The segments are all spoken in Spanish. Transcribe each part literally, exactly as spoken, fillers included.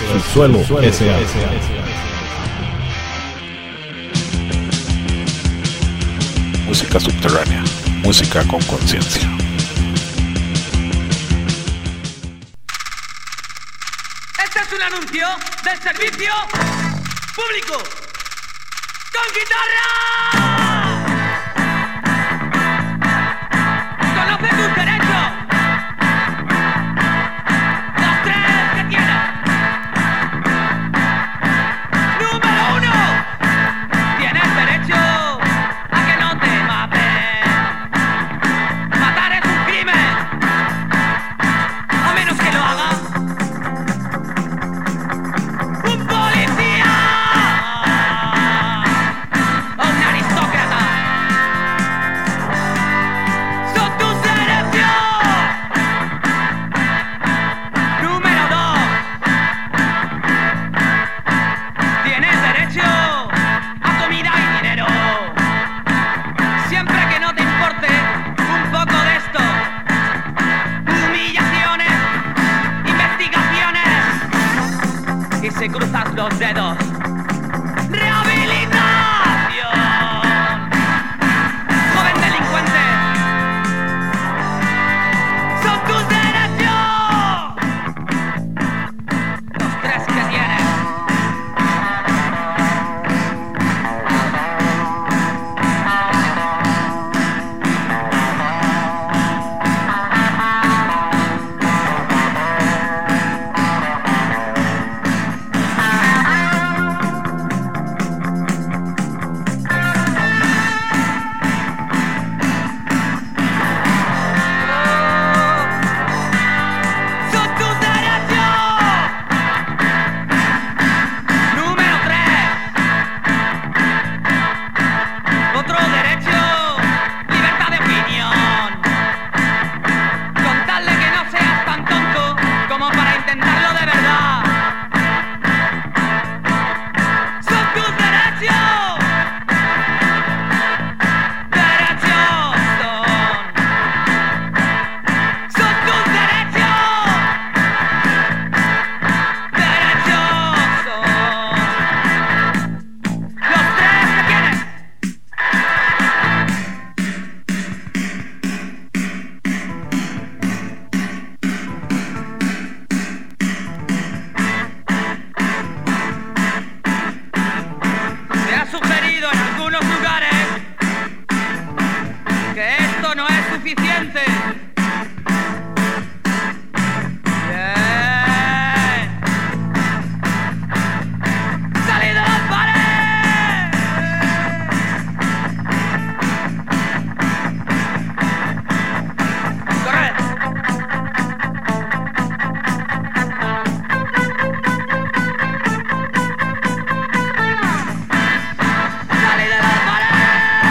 Subsuelo S A. Música subterránea, música con conciencia. Este es un anuncio del servicio público con guitarra. Conoce tus derechos. Los tres que tienes. Número uno. Tienes derecho a que no te maten. Matar es un crimen, a menos que lo haga un policía o un aristócrata. Son tus derechos. Número dos. Tienes derecho a comida y dinero, siempre que no te importe un poco de esto. Humillaciones, investigaciones y se cruzan los dedos. Rehabilitación. Joven delincuente, son tus derechos. Los tres que tienes. Son tus derechos. Número tres. Otro derecho, libertad de opinión. Con tal de que no seas tan tonto como para intentarlo de verdad. Son tus derechos. Derechos son. Son tus derechos. Derechos son. Los tres que tienes. Se ha sugerido en algunos lugares que esto no es suficiente. Bien. ¡Salid de las paredes! ¡Corred! ¡Salid de las paredes!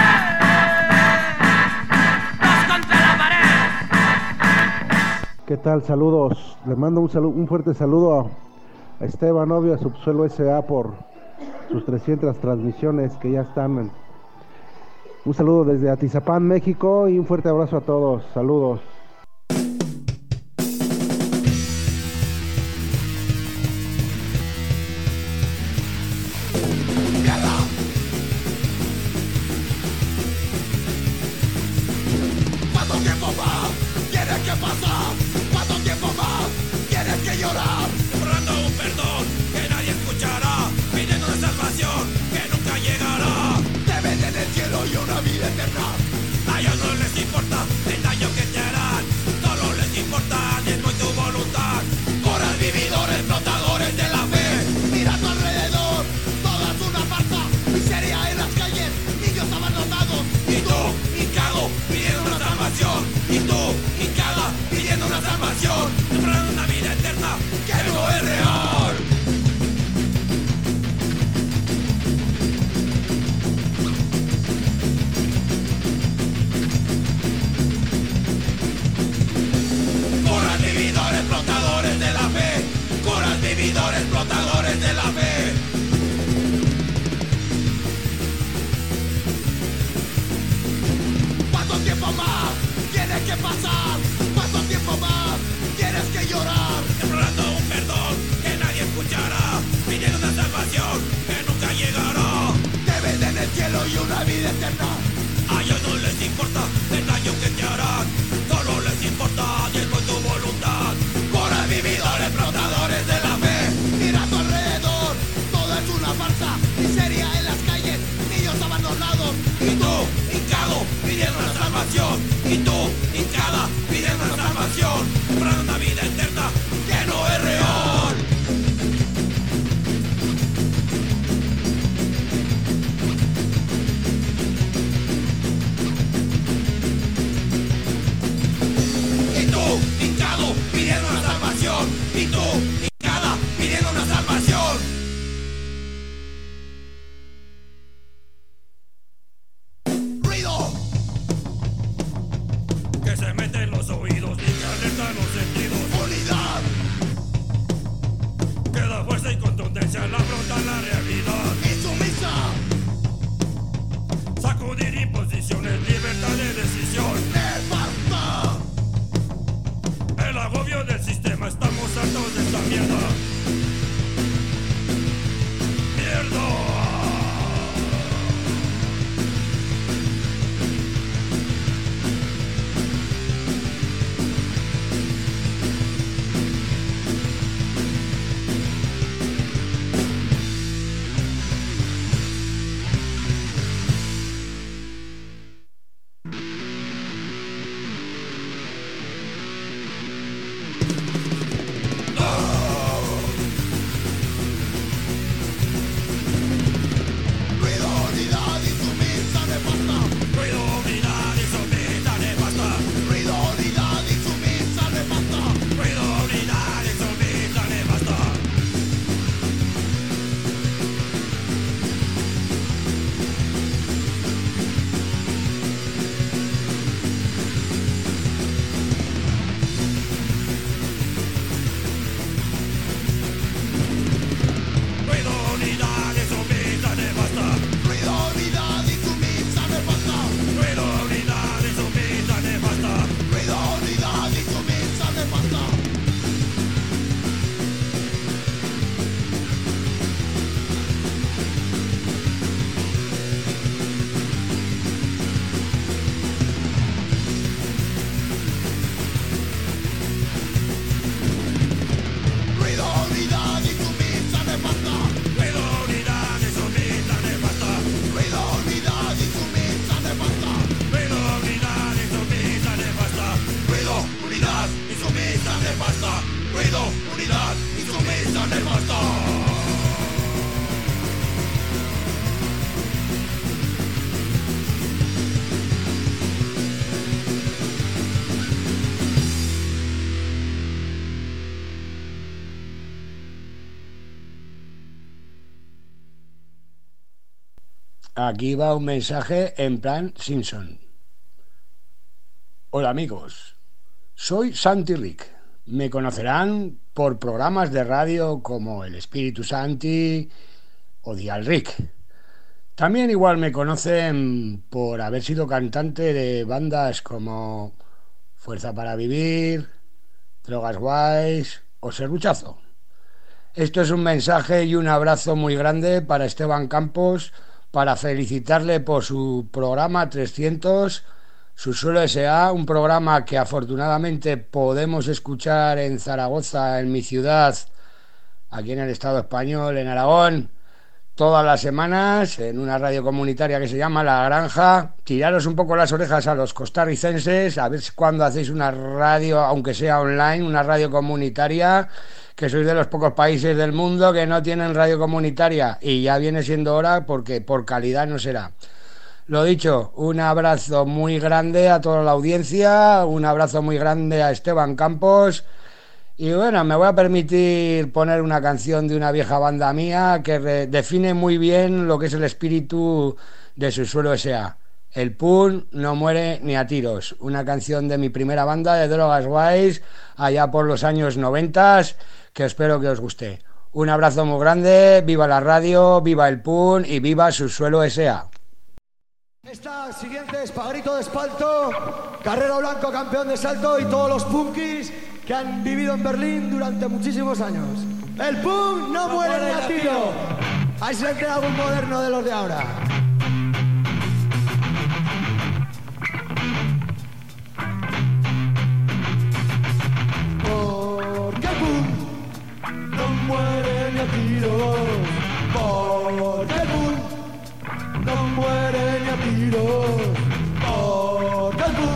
¡Dos contra la pared! ¿Qué tal? Saludos. Le mando un, salu- un fuerte saludo a, a Esteban Novio, a Subsuelo S A por sus trescientas transmisiones que ya están. en- Un saludo desde Atizapán, México, y un fuerte abrazo a todos. Saludos. ¿Cuánto tiempo más tienes que pasar? ¿Cuánto tiempo más tienes que llorar? Implorando un perdón que nadie escuchará, pidiendo una salvación que nunca llegará. Te venden el cielo y una vida eterna. A ellos no les importa el daño que te harán, solo les importa diezmo y tu voluntad. Coras vividores, flotadores de la fe, mira a tu alrededor, todo es una farsa. Miseria en las calles, niños abandonados. Y tú, Chicago, pidiendo una salvación. Y tú, Chicago, pidiendo una salvación. Comprando una vida eterna que no es real. Curas vividores, flotadores de la fe. Curas vividores, flotadores de la fe. ¿Cuánto tiempo más tienes que pasar? ¿Cuánto tiempo más tienes que llorar? Implorando un perdón salvación. Y tú, hincada, pidiendo la salvación, para una vida eterna que no es real. Y tú, hincado, pidiendo la salvación. Y tú, hincada, pidiendo una salvación. Que se mete en los oídos y que alerta los sentidos. Unidad. Que da fuerza y contundencia al afrontar la realidad. Insumisa. Sacudir imposiciones, libertad de decisión. Nefasta. El agobio del sistema, estamos hartos de esta mierda. Mierda. Aquí va un mensaje en plan Simpson. Hola amigos, soy Santi Rick. Me conocerán por programas de radio como El Espíritu Santi o Dial Rick. También igual me conocen por haber sido cantante de bandas como Fuerza para Vivir, Drogas Guays o Serruchazo. Esto es un mensaje y un abrazo muy grande para Esteban Campos, para felicitarle por su programa trescientos, Subsuelo S A, un programa que afortunadamente podemos escuchar en Zaragoza, en mi ciudad, aquí en el Estado español, en Aragón, todas las semanas, en una radio comunitaria que se llama La Granja. Tiraros un poco las orejas a los costarricenses, a ver cuándo hacéis una radio, aunque sea online, una radio comunitaria, que sois de los pocos países del mundo que no tienen radio comunitaria, y ya viene siendo hora, porque por calidad no será. Lo dicho, un abrazo muy grande a toda la audiencia, un abrazo muy grande a Esteban Campos, y bueno, me voy a permitir poner una canción de una vieja banda mía que re- define muy bien lo que es el espíritu de Subsuelo S A. El punk no muere ni a tiros, una canción de mi primera banda de Drogas Guays, allá por los años noventas, que espero que os guste. Un abrazo muy grande, viva la radio, viva el punk y viva Subsuelo S A. Esta siguiente es Pajarito de Espanto, Carrero Blanco, campeón de salto, y todos los punkis que han vivido en Berlín durante muchísimos años. El punk no muere ni a tiro. Ahí se queda algún moderno de los de ahora. Porque el punk no muere ni a tiro. Porque el punk no muere ni a tiros, porque el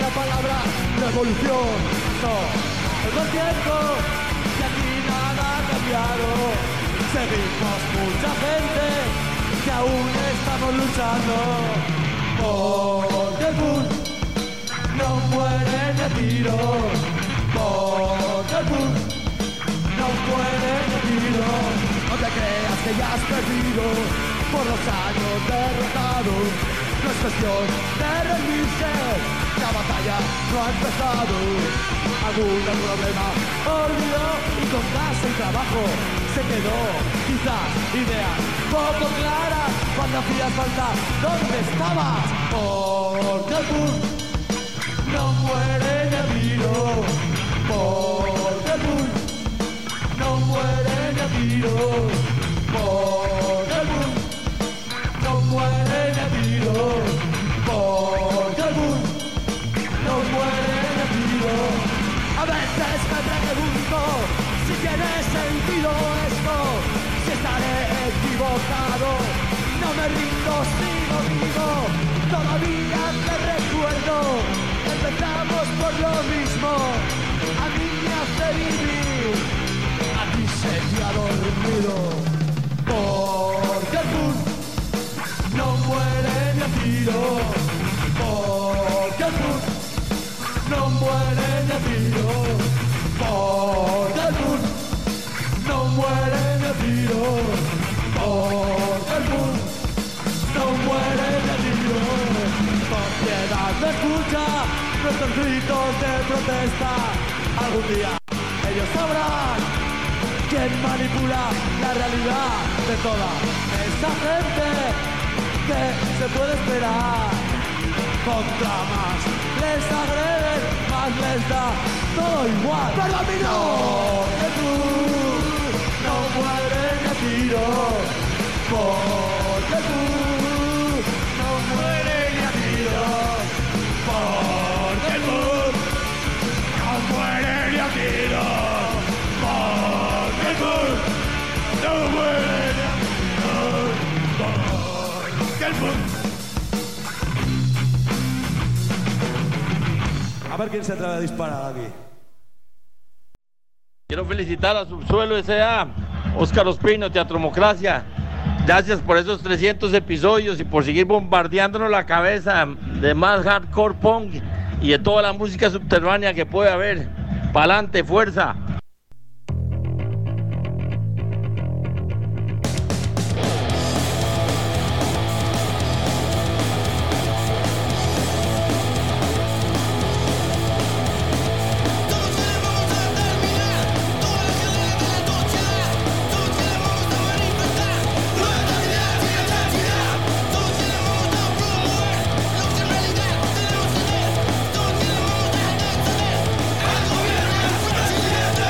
la palabra revolución. No, es lo cierto que aquí nada ha cambiado. Seguimos mucha gente que aún estamos luchando. Porque el Punk no muere ni a tiros. Porque el Punk no muere ni a tiros. No te creas que ya has perdido por los años derrotados. No es cuestión de rendirse, la batalla no ha empezado. Algún problema olvidó y con casa y trabajo se quedó. Quizás ideas poco claras cuando hacías falta. ¿Dónde estabas? Porque el Punk no muere ni a tiro. Porque el Punk no muere ni a tiro. Porque el Punk no muere ni a tiro. Porque el Punk no muere ni a tiro. A veces me pregunto si tiene sentido esto, si estaré equivocado. No me rindo, sigo vivo, todavía te recuerdo. Empezamos por lo mismo, a mí me hace vivir, a ti se te ha dormido. Porque el Punk no muere ni a tiro. Porque el Punk no muere ni a tiro. Porque el Punk no muere ni a tiro. Porque el Punk no muere ni a tiro. Sociedad me escucha nuestros gritos de protesta. Algún día ellos sabrán quién manipula la realidad de toda esa gente que se puede esperar. Contra más les agreden, más les da todo igual. Pero a mí no, que tú no mueres ni a tiro. Porque tú no mueres ni a tiro. Porque tú no mueres ni a tiro. Porque tú no mueres ni a tiro. Porque el Punk. A ver quién se atreve a disparar aquí. Quiero felicitar a Subsuelo S A, Óscar Ospino, Teatromocracia. Gracias por esos trescientos episodios y por seguir bombardeándonos la cabeza de más hardcore punk y de toda la música subterránea que puede haber. Pa'lante, fuerza. Al gobierno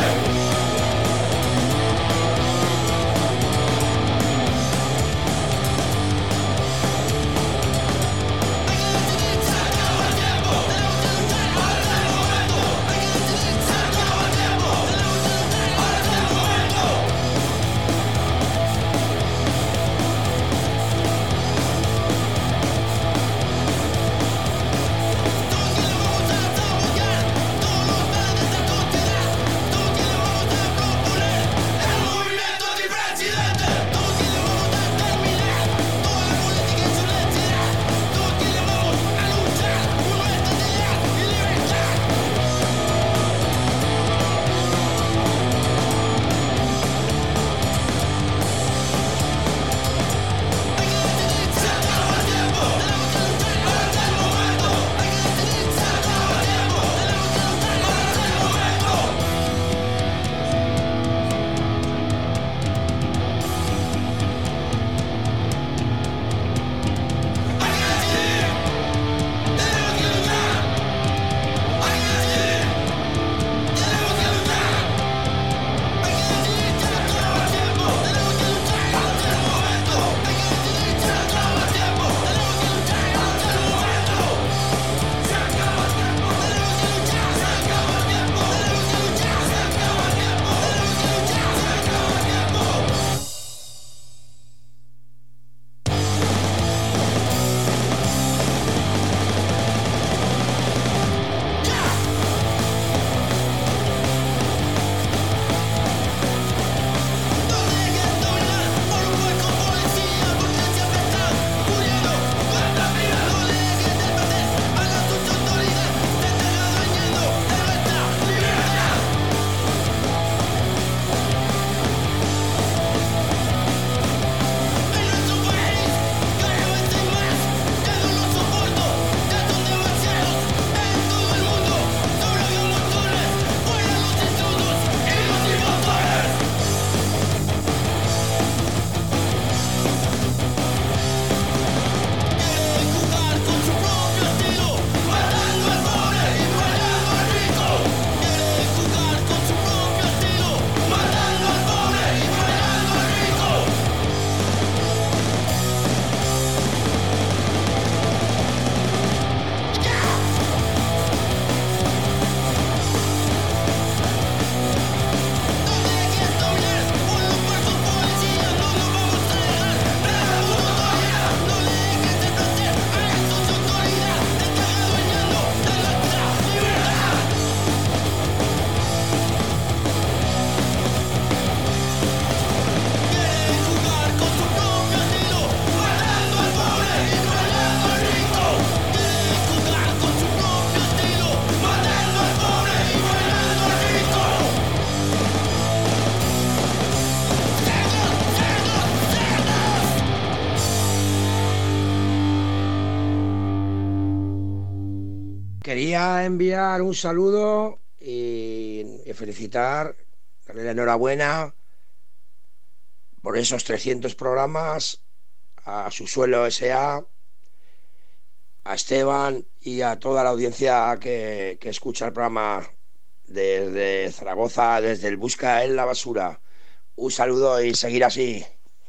quería enviar un saludo y, y felicitar, darle la enhorabuena por esos trescientos programas a Subsuelo S A, a Esteban y a toda la audiencia que, que escucha el programa desde Zaragoza, desde el Busca en la Basura. Un saludo y seguir así.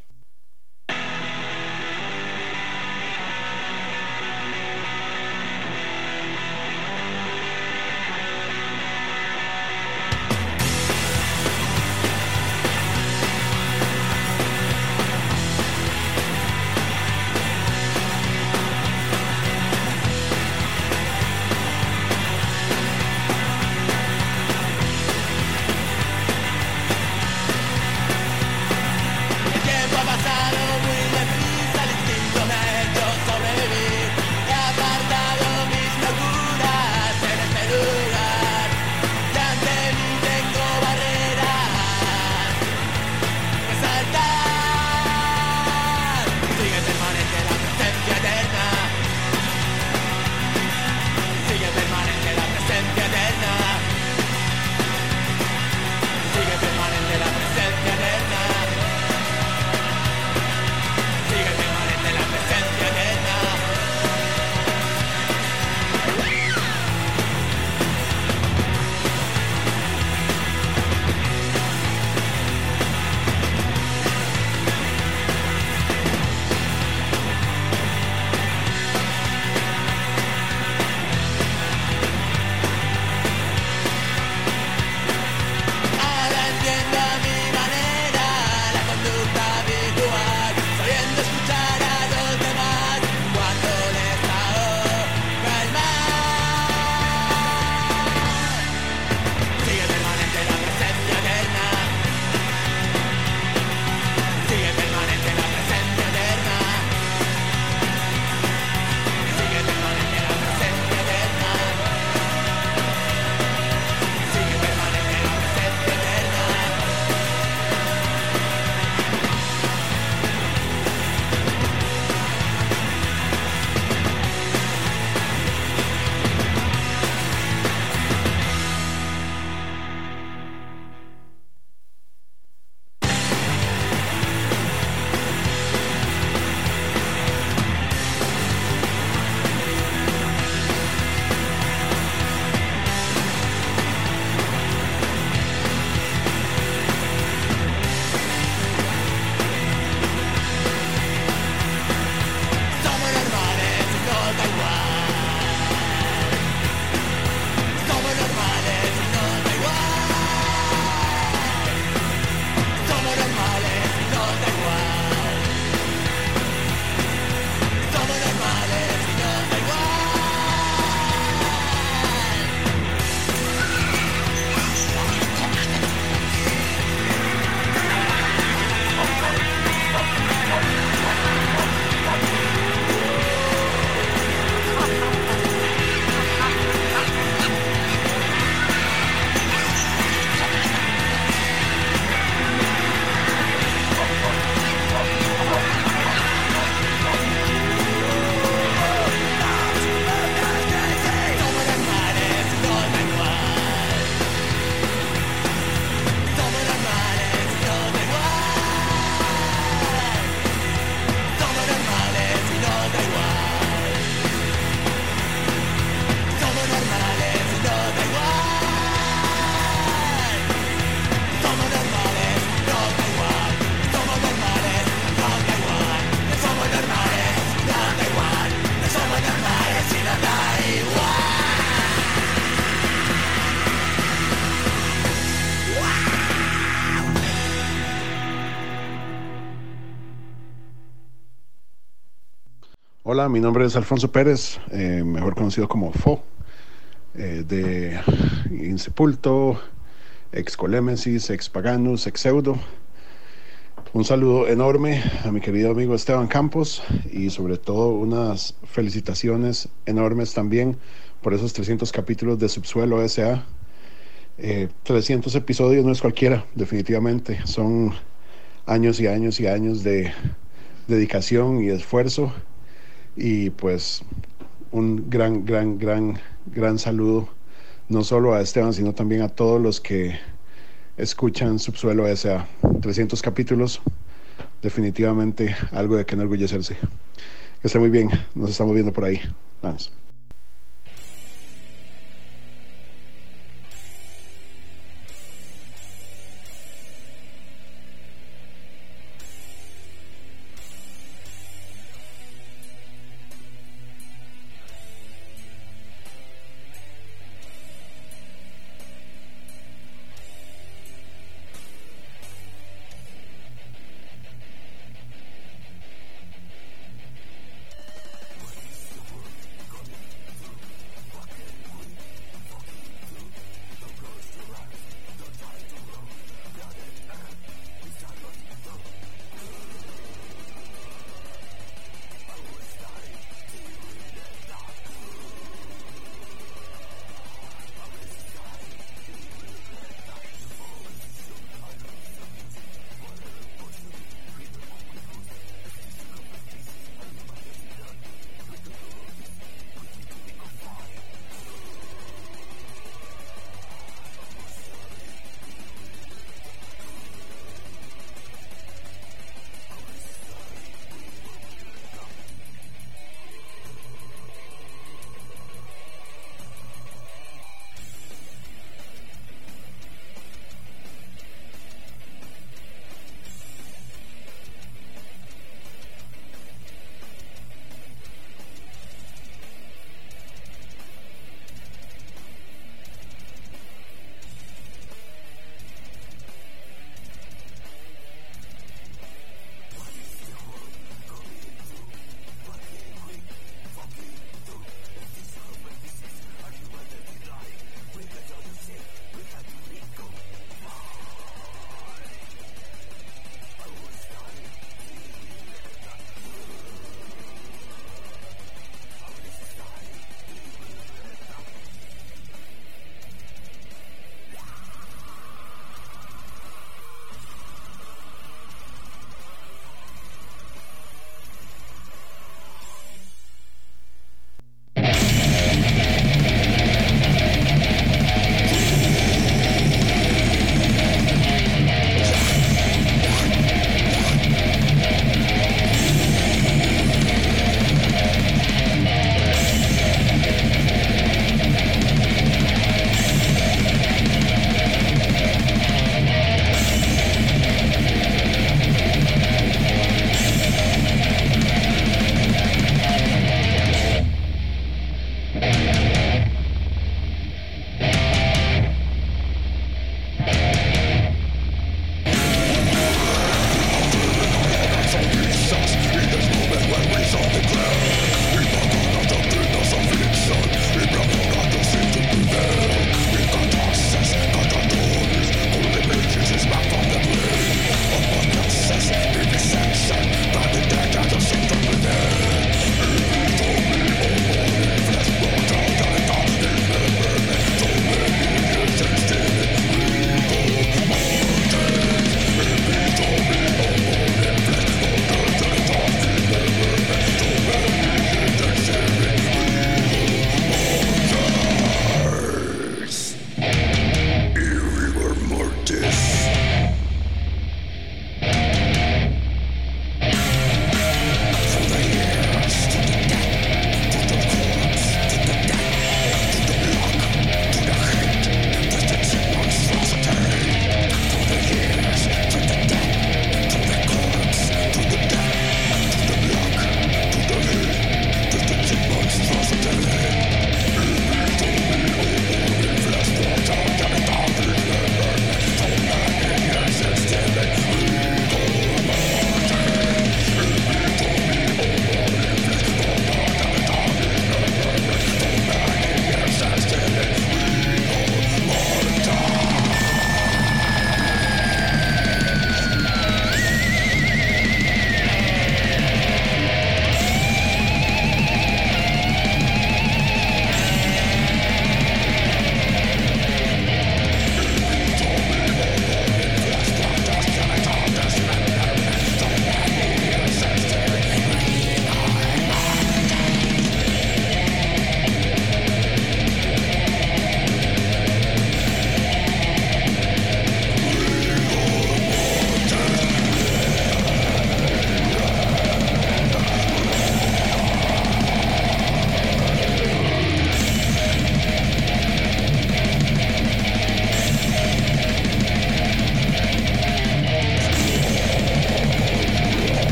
Hola, mi nombre es Alfonso Pérez, eh, mejor conocido como Fo, eh, de Insepulto, ex Colémesis, ex Paganus, ex Pseudo. Un saludo enorme a mi querido amigo Esteban Campos y sobre todo unas felicitaciones enormes también por esos trescientos capítulos de Subsuelo S A. Eh, trescientos episodios no es cualquiera, definitivamente. Son años y años y años de dedicación y esfuerzo. Y pues un gran, gran, gran, gran saludo, no solo a Esteban, sino también a todos los que escuchan Subsuelo S A. trescientos capítulos, definitivamente algo de que enorgullecerse. Que esté muy bien, nos estamos viendo por ahí. Vamos.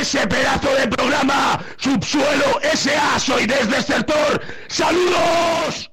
ese pedazo de programa Subsuelo S A. Soy desde Desertor. ¡Saludos!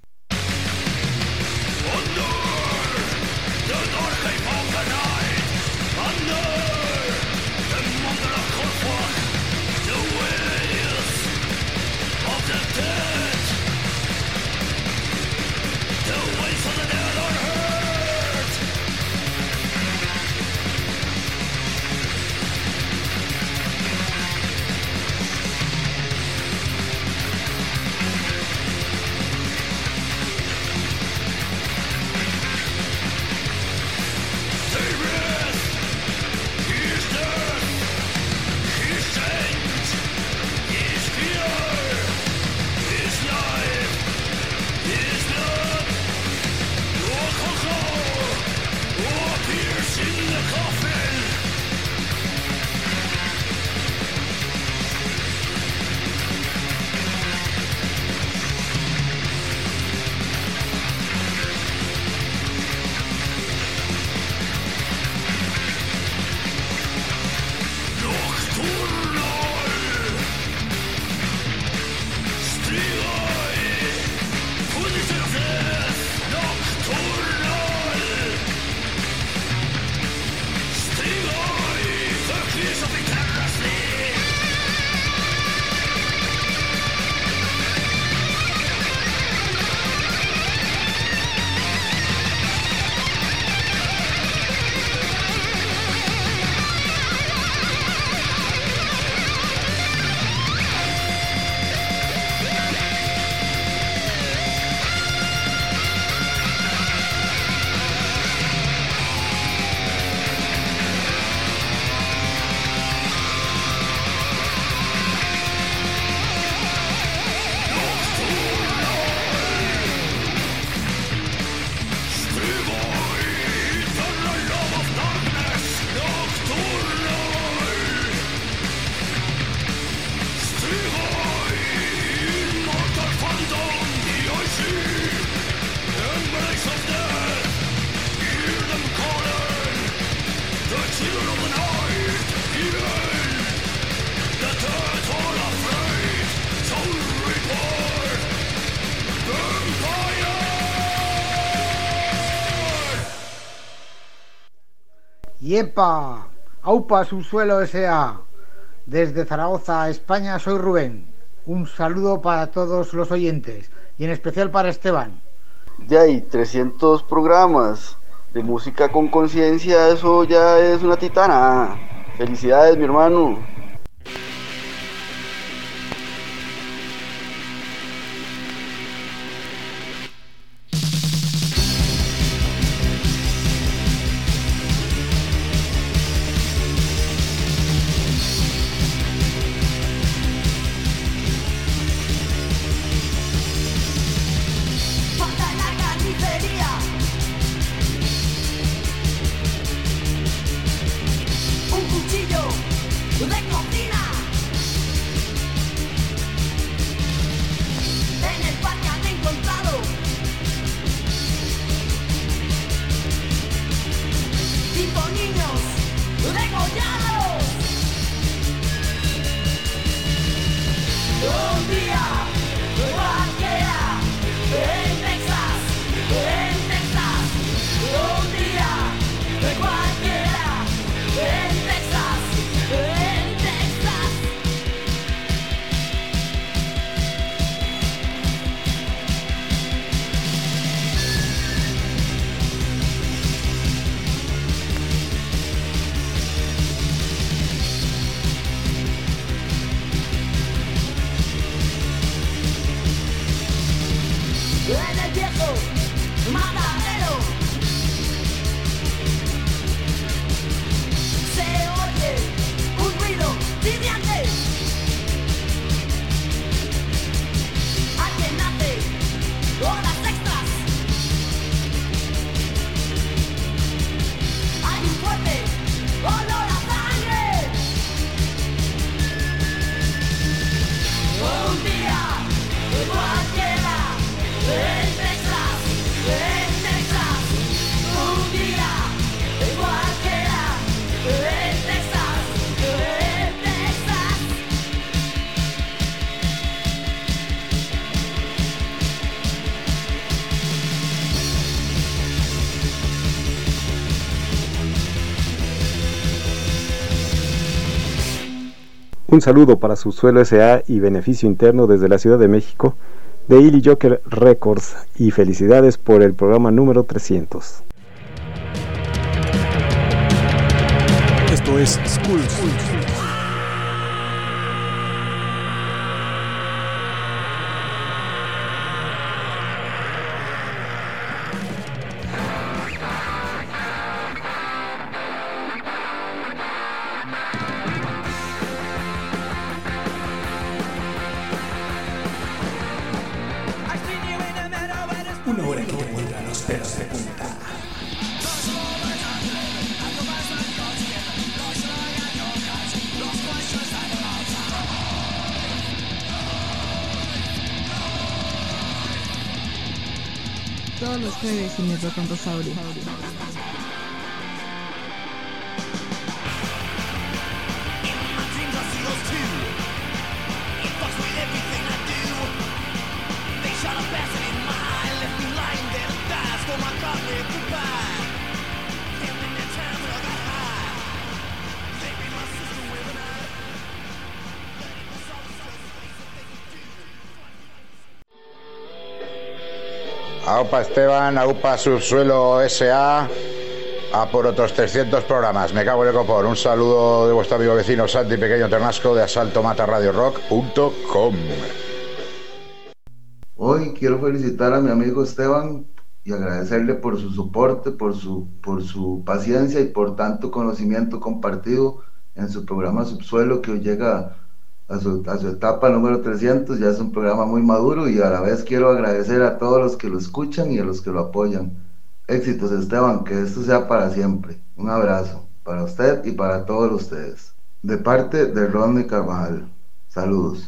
¡Yepa! ¡Aupa Subsuelo S A! Desde Zaragoza, España, soy Rubén. Un saludo para todos los oyentes y en especial para Esteban. Ya hay trescientos programas de música con conciencia, eso ya es una titana. Felicidades, mi hermano. Un saludo para Subsuelo S A y Beneficio Interno desde la Ciudad de México, de Illy Joker Records, y felicidades por el programa número trescientos. Esto es School. Una hora que te pondrá los pelos de punta. Todos los jueves en el Rocontosaurio. Aupa Esteban, Aupa Subsuelo S A, a por otros trescientos programas. Me cago en el copón. Un saludo de vuestro amigo vecino Santi Pequeño Ternasco de asalto mata radio rock punto com. Hoy quiero felicitar a mi amigo Esteban y agradecerle por su soporte, por su, por su paciencia y por tanto conocimiento compartido en su programa Subsuelo, que hoy llega a su, a su etapa número trescientos. Ya es un programa muy maduro y a la vez quiero agradecer a todos los que lo escuchan y a los que lo apoyan. Éxitos, Esteban, que esto sea para siempre. Un abrazo para usted y para todos ustedes. De parte de Rodney Carvajal. Saludos.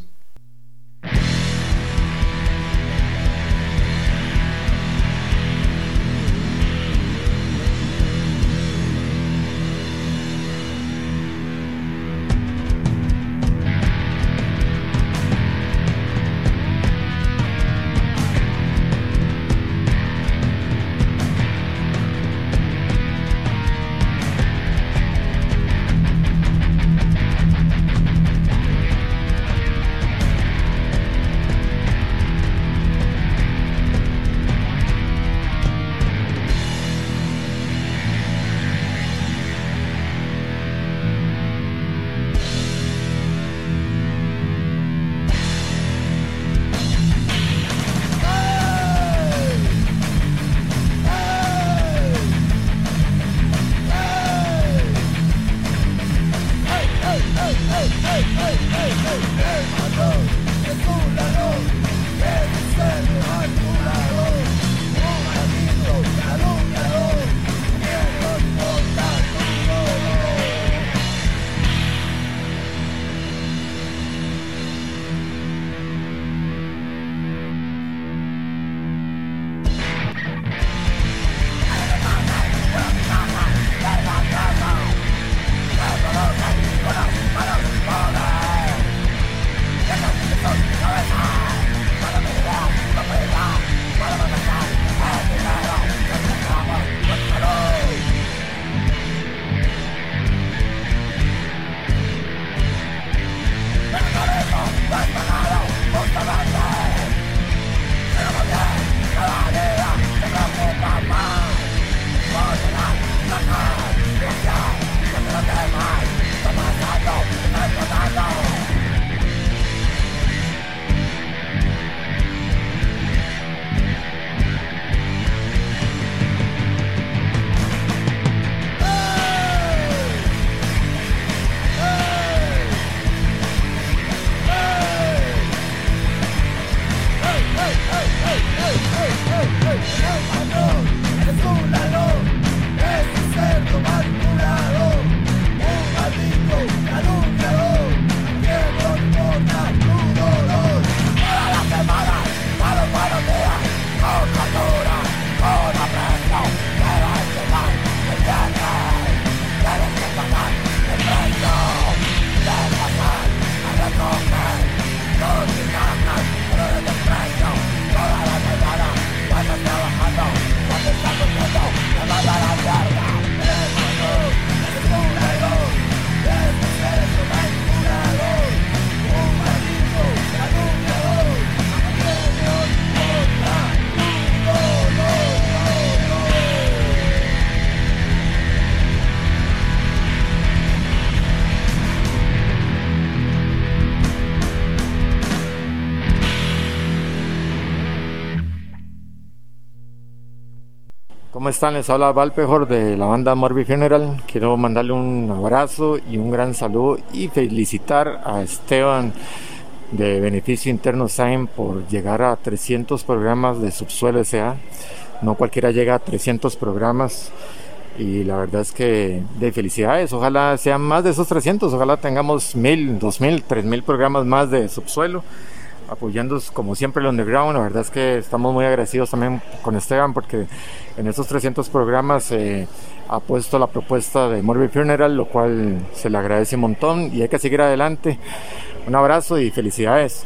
¿Cómo están? Les habla Valpejor de la banda Morbid Funeral. Quiero mandarle un abrazo y un gran saludo y felicitar a Esteban de Beneficio Interno S A I M por llegar a trescientos programas de Subsuelo S A. No cualquiera llega a trescientos programas y la verdad es que de felicidades. Ojalá sean más de esos trescientos, ojalá tengamos mil, dos mil, tres mil programas más de Subsuelo, apoyando como siempre el underground. La verdad es que estamos muy agradecidos también con Esteban porque en esos trescientos programas eh, ha puesto la propuesta de Morbid Funeral, lo cual se le agradece un montón y hay que seguir adelante. Un abrazo y felicidades.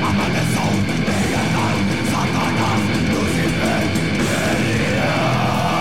Satanás, Lucifer, querida.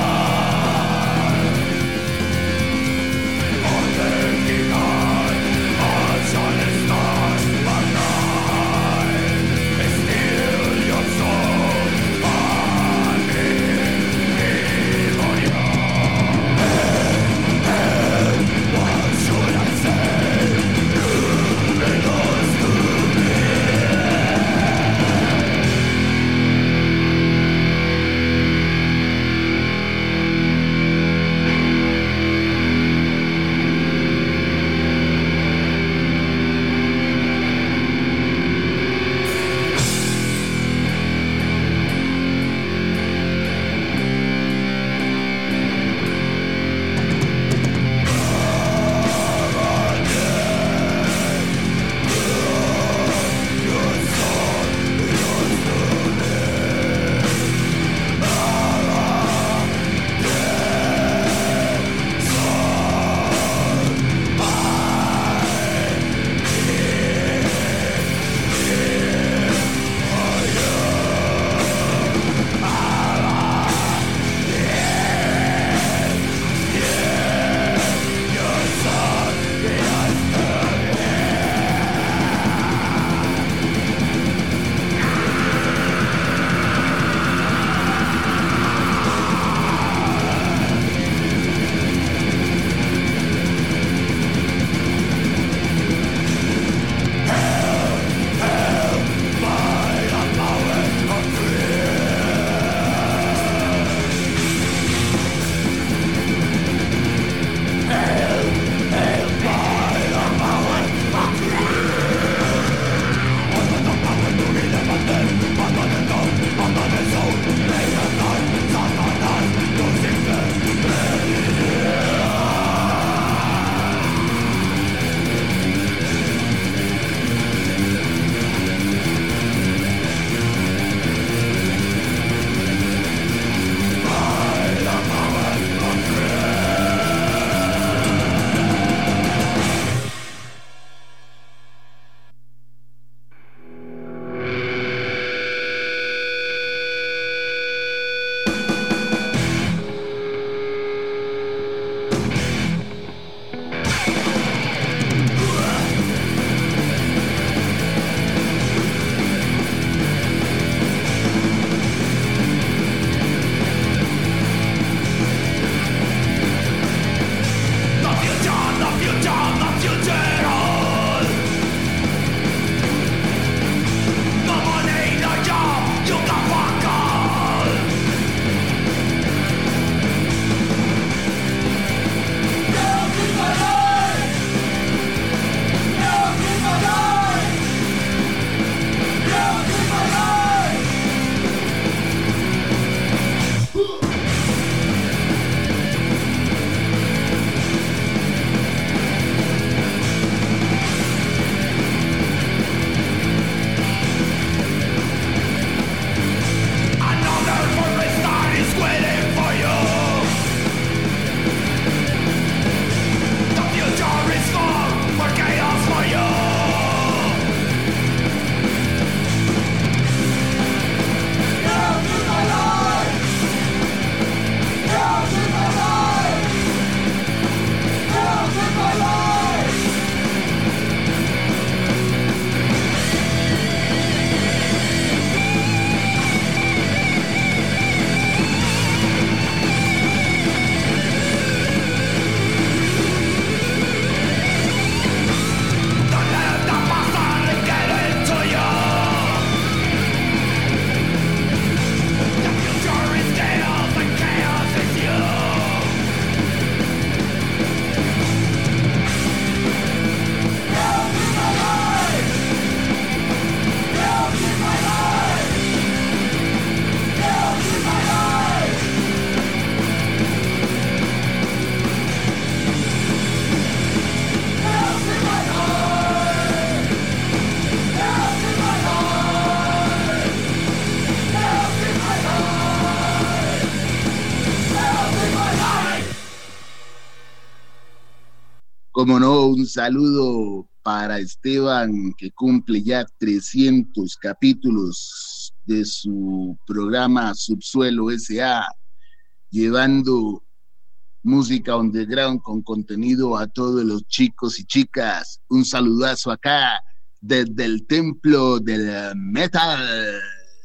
Como no, un saludo para Esteban, que cumple ya trescientos capítulos de su programa Subsuelo S A, llevando música underground con contenido a todos los chicos y chicas. Un saludazo acá desde el templo del metal.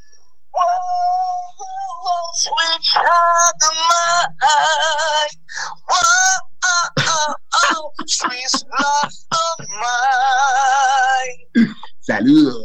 Saludos.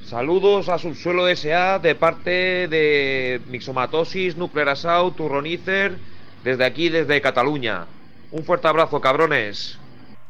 Saludos a Subsuelo S A de parte de Mixomatosis, Nuclear Assault, Turronicer, desde aquí, desde Cataluña. Un fuerte abrazo, cabrones.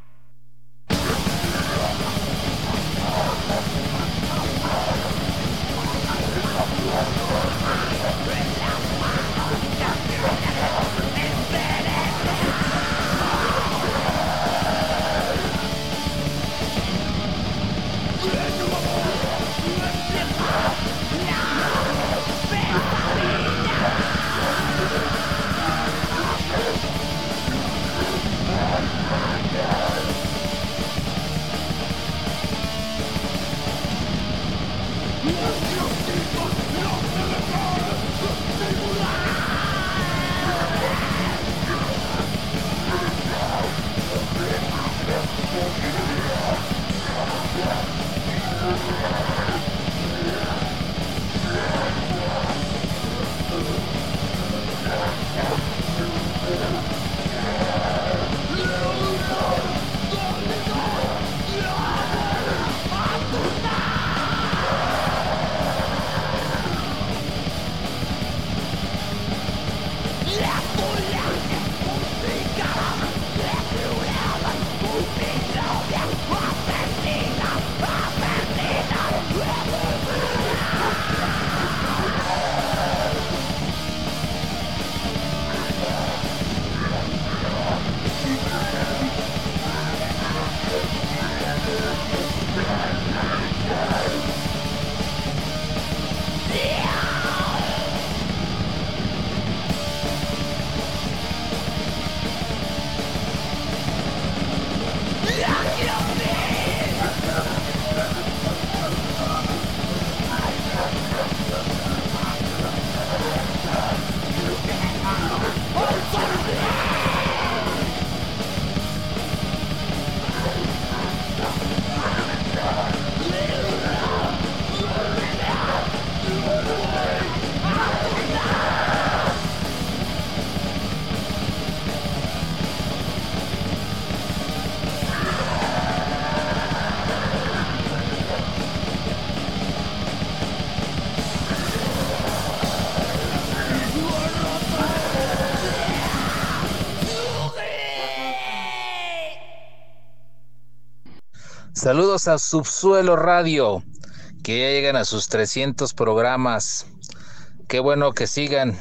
Saludos a Subsuelo Radio, que ya llegan a sus trescientos programas. Qué bueno que sigan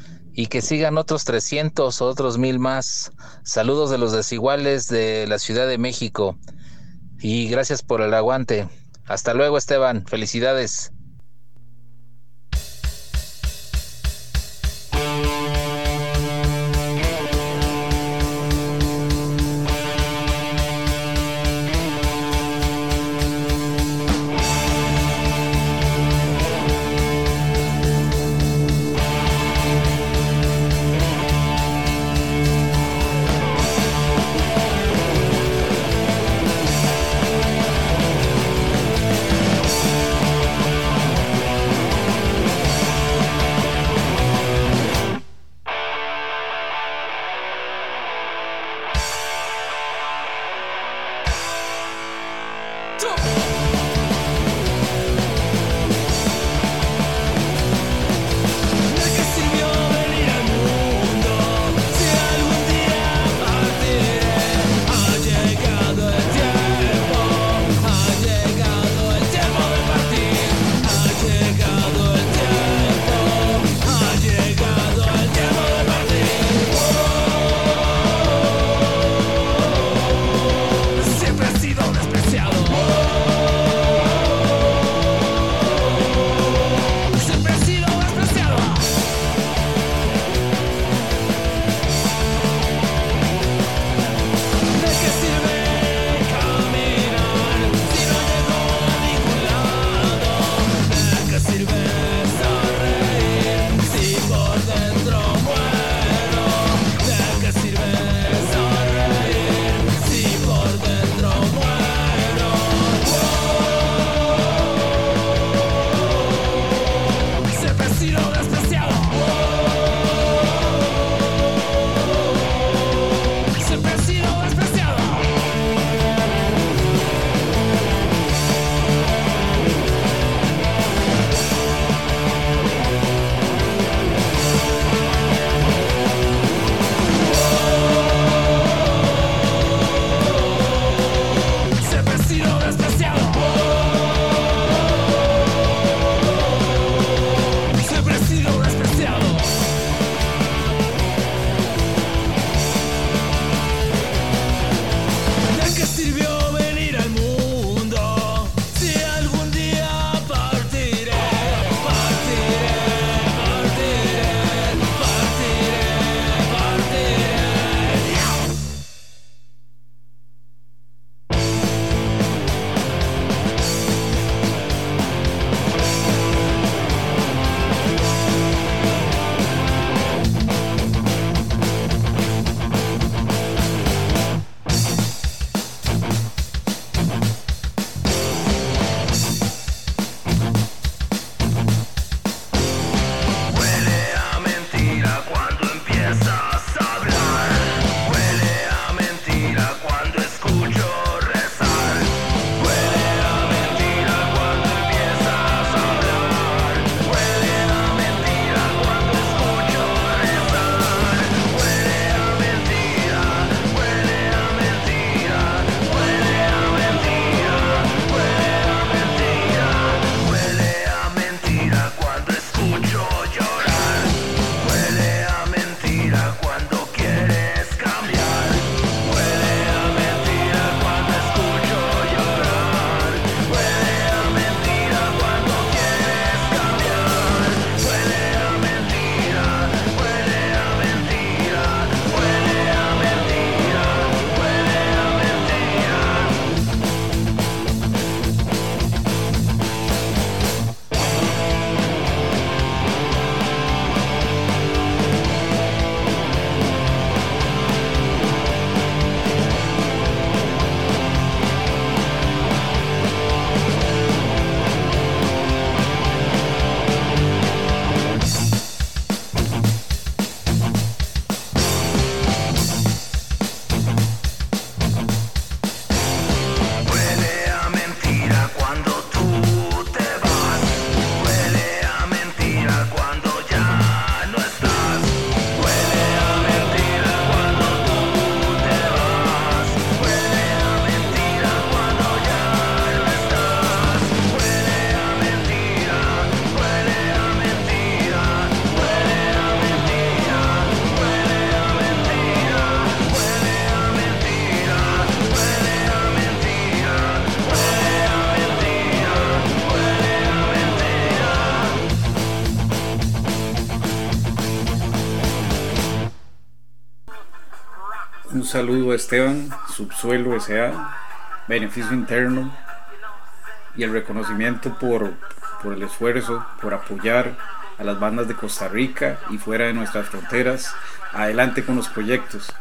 y que sigan otros trescientos, otros mil más. Saludos de los desiguales de la Ciudad de México y gracias por el aguante. Hasta luego, Esteban. Felicidades. Un saludo a Esteban, Subsuelo S A, Beneficio Interno, y el reconocimiento por, por el esfuerzo, por apoyar a las bandas de Costa Rica y fuera de nuestras fronteras. Adelante con los proyectos.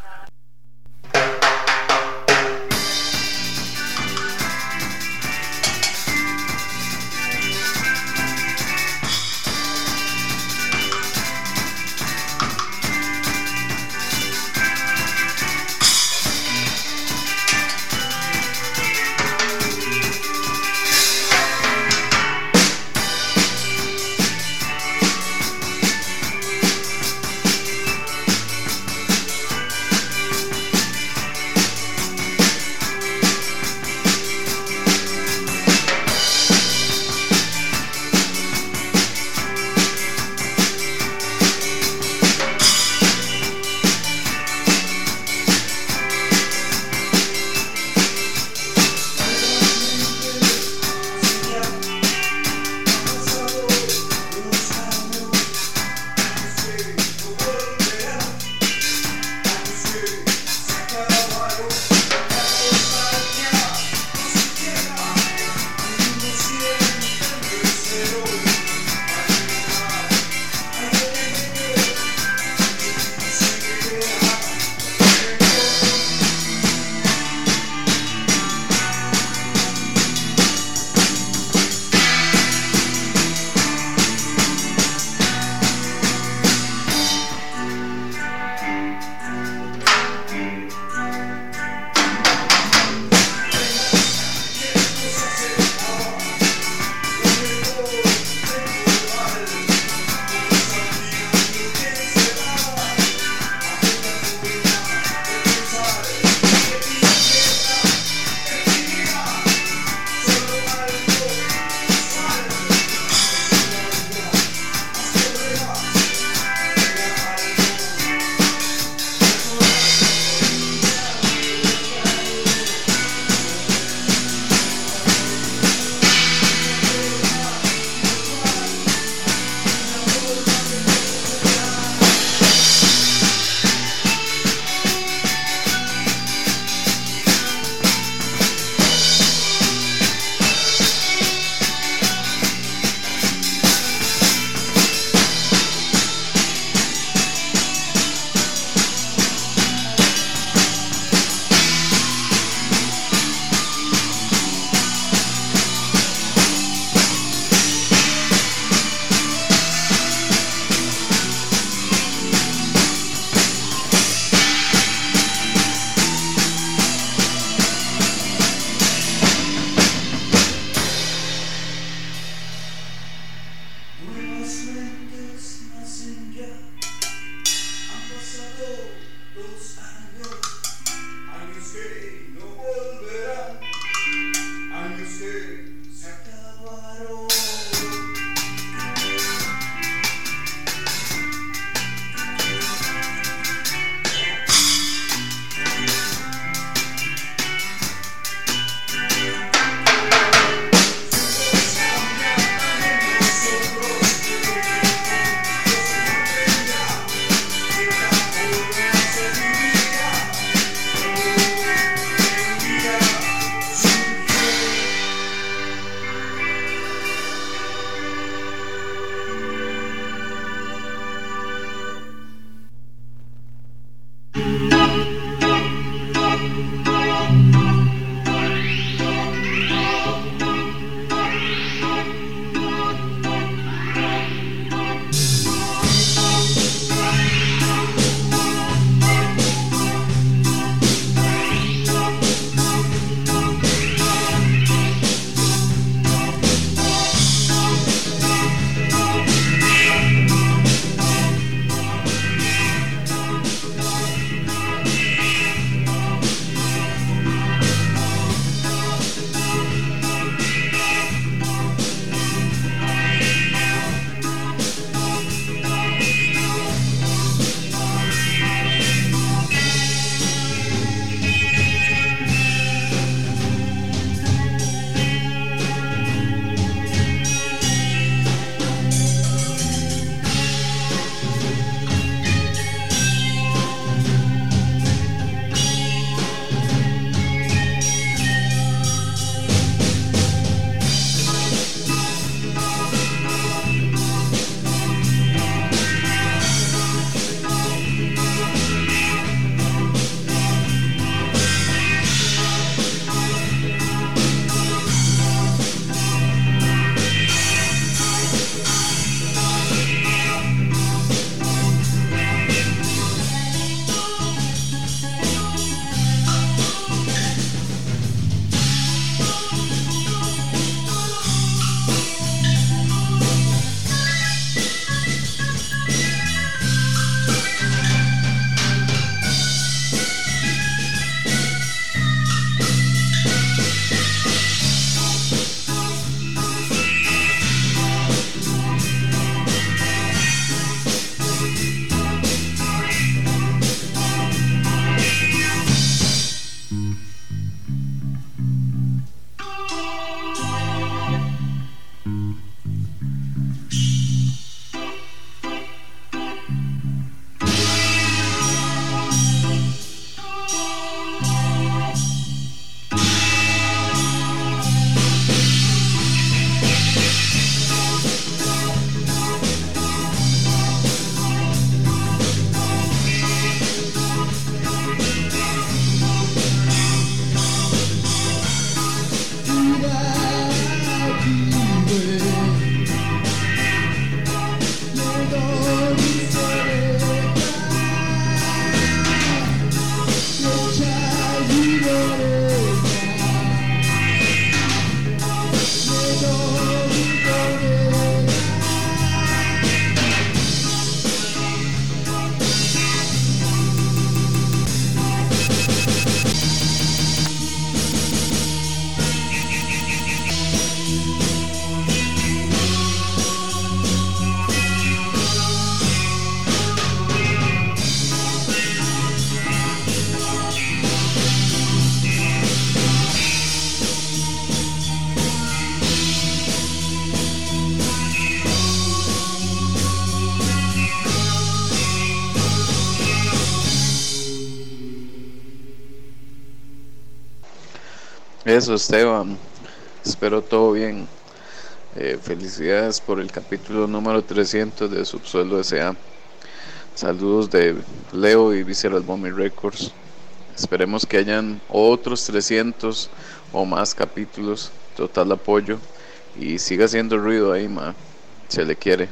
Eso, Esteban. Espero todo bien. Eh, felicidades por el capítulo número trescientos de Subsuelo S A. Saludos de Leo y Visceral Vomit Records. Esperemos que hayan otros trescientos o más capítulos. Total apoyo. Y siga haciendo ruido ahí, ma. Se le quiere.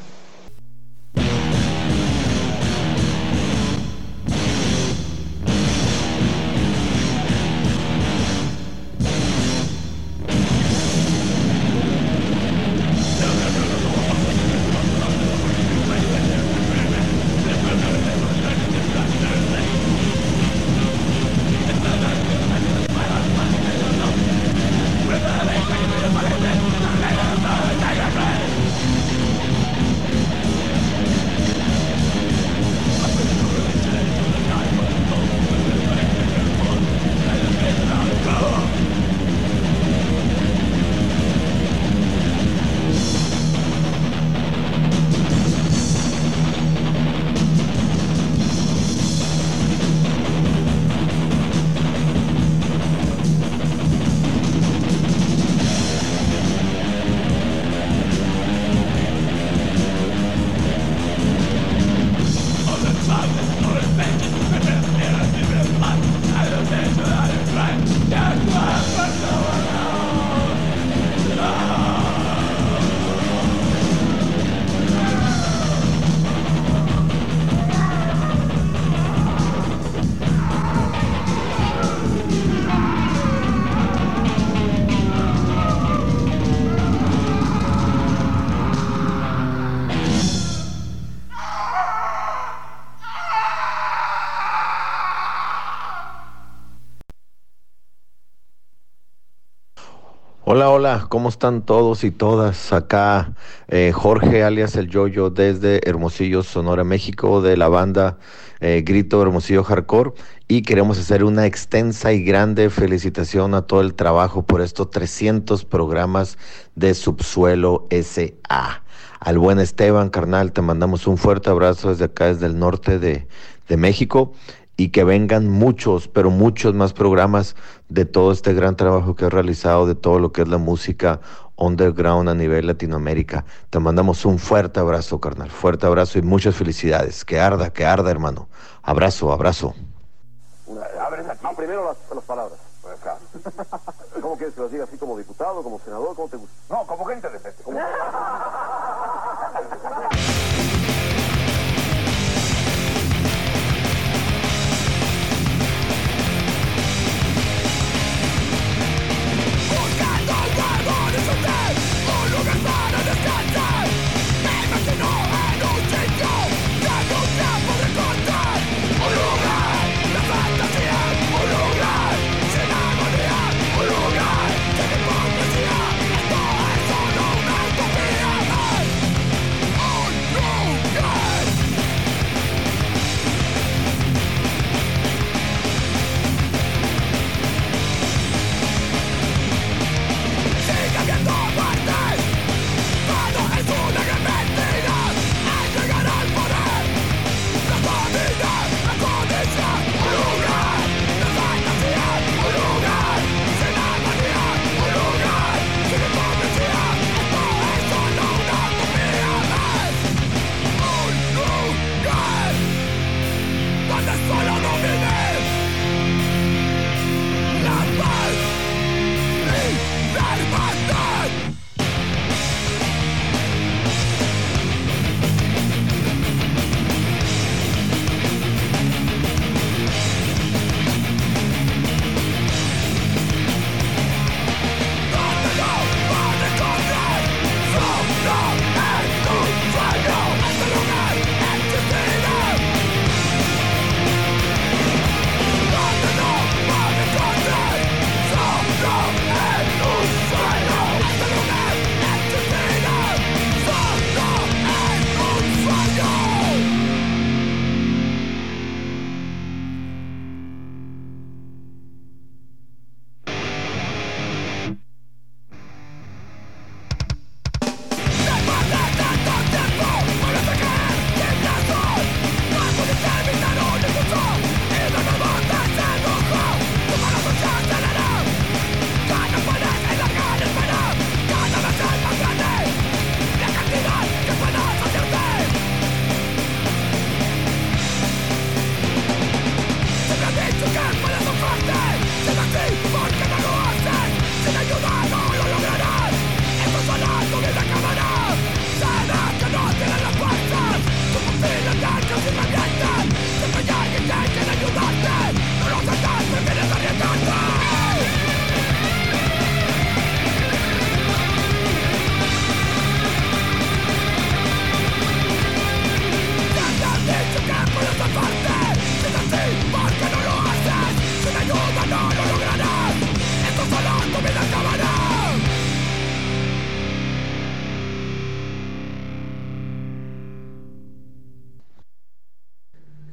Hola, hola, ¿cómo están todos y todas? Acá eh, Jorge alias El Yoyo desde Hermosillo, Sonora, México, de la banda eh, Grito Hermosillo Hardcore, y queremos hacer una extensa y grande felicitación a todo el trabajo por estos trescientos programas de Subsuelo S A. Al buen Esteban, carnal, te mandamos un fuerte abrazo desde acá, desde el norte de, de México, y que vengan muchos, pero muchos más programas de todo este gran trabajo que has realizado, de todo lo que es la música underground a nivel Latinoamérica. Te mandamos un fuerte abrazo, carnal, fuerte abrazo y muchas felicidades. Que arda, que arda, hermano. Abrazo, abrazo. Ah, primero las, las palabras. ¿Cómo quieres que las diga? ¿Así como diputado, como senador? ¿Cómo te gusta? No, como gente decente. Como... Oh!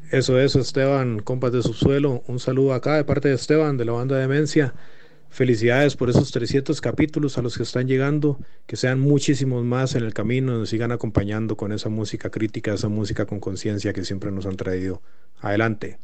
Eso, eso, Esteban, compas de Subsuelo, un saludo acá de parte de Esteban, de la banda Demencia. Felicidades por esos trescientos capítulos a los que están llegando, que sean muchísimos más en el camino, nos sigan acompañando con esa música crítica, esa música con conciencia que siempre nos han traído. Adelante.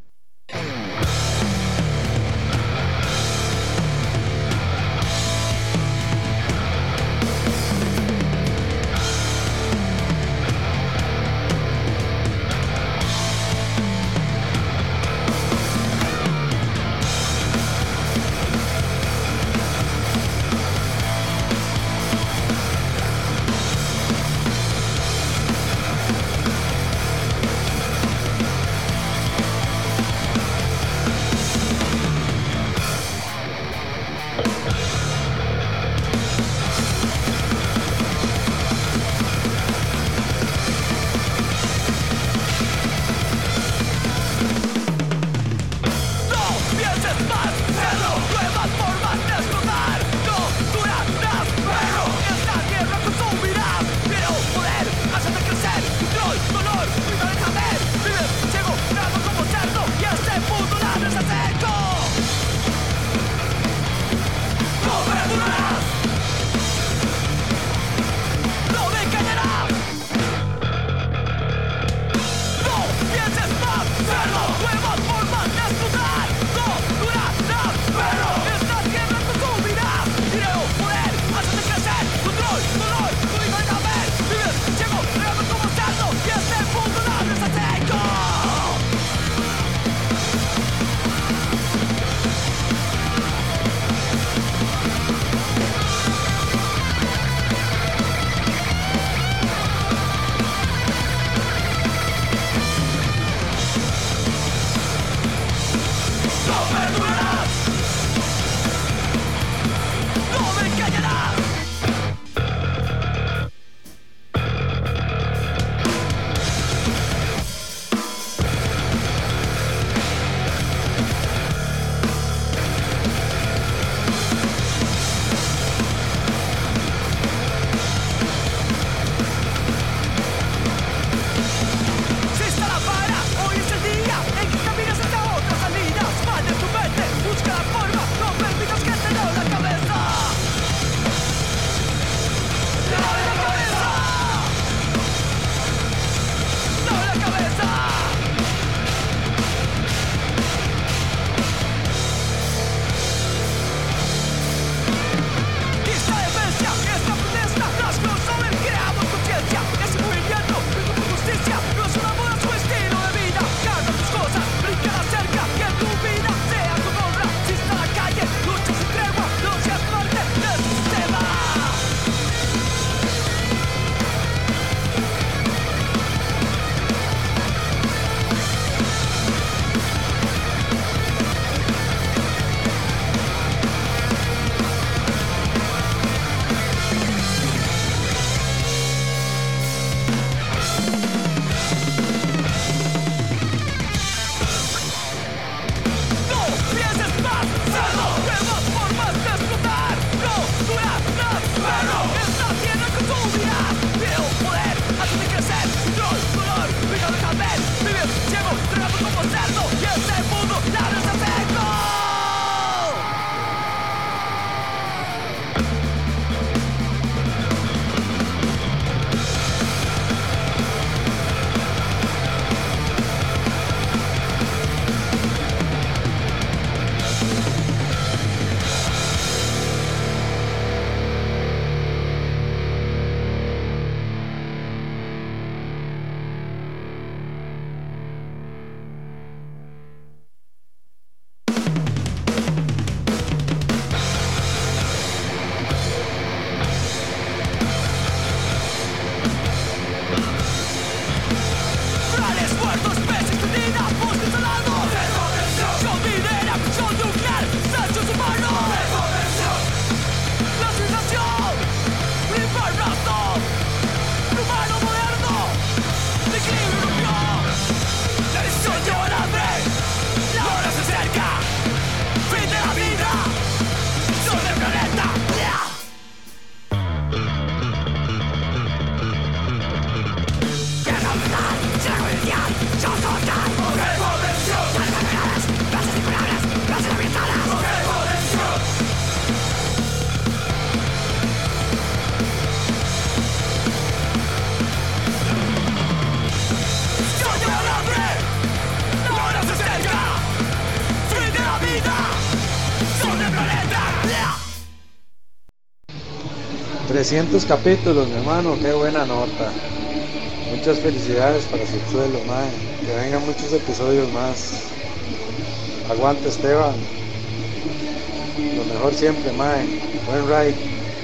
trescientos capítulos, mi hermano, qué buena nota. Muchas felicidades para Subsuelo, mae. Que vengan muchos episodios más. Aguante, Esteban. Lo mejor siempre, mae. Buen ride.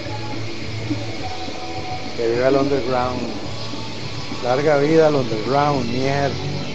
Que viva el underground. Larga vida al underground, mierda.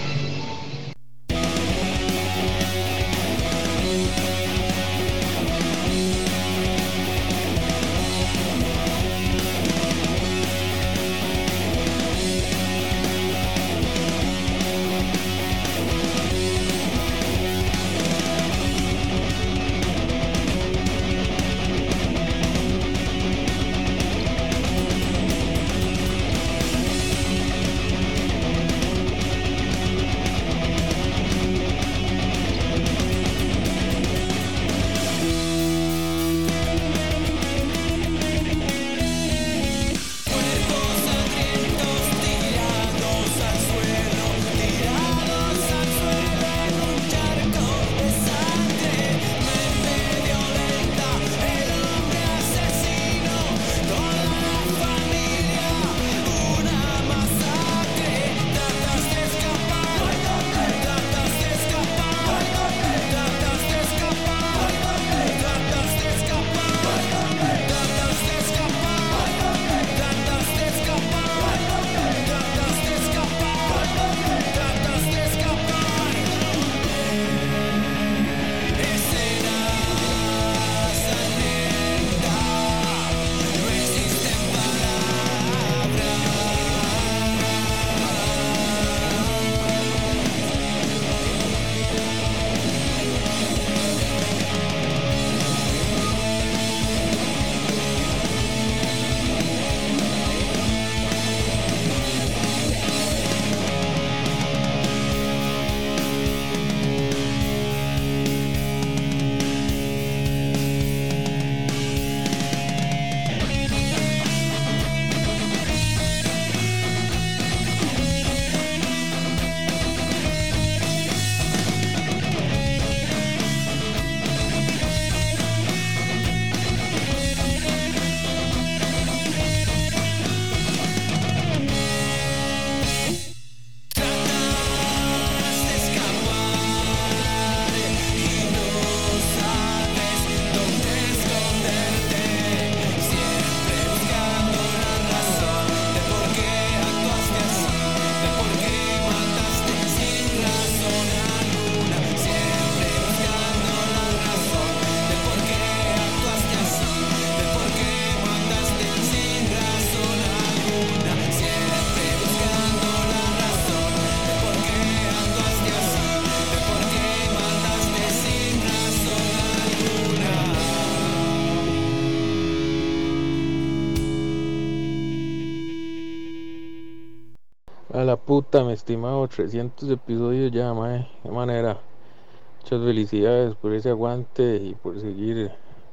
A la puta, mi estimado, trescientos episodios ya, mae, de manera. Muchas felicidades por ese aguante y por seguir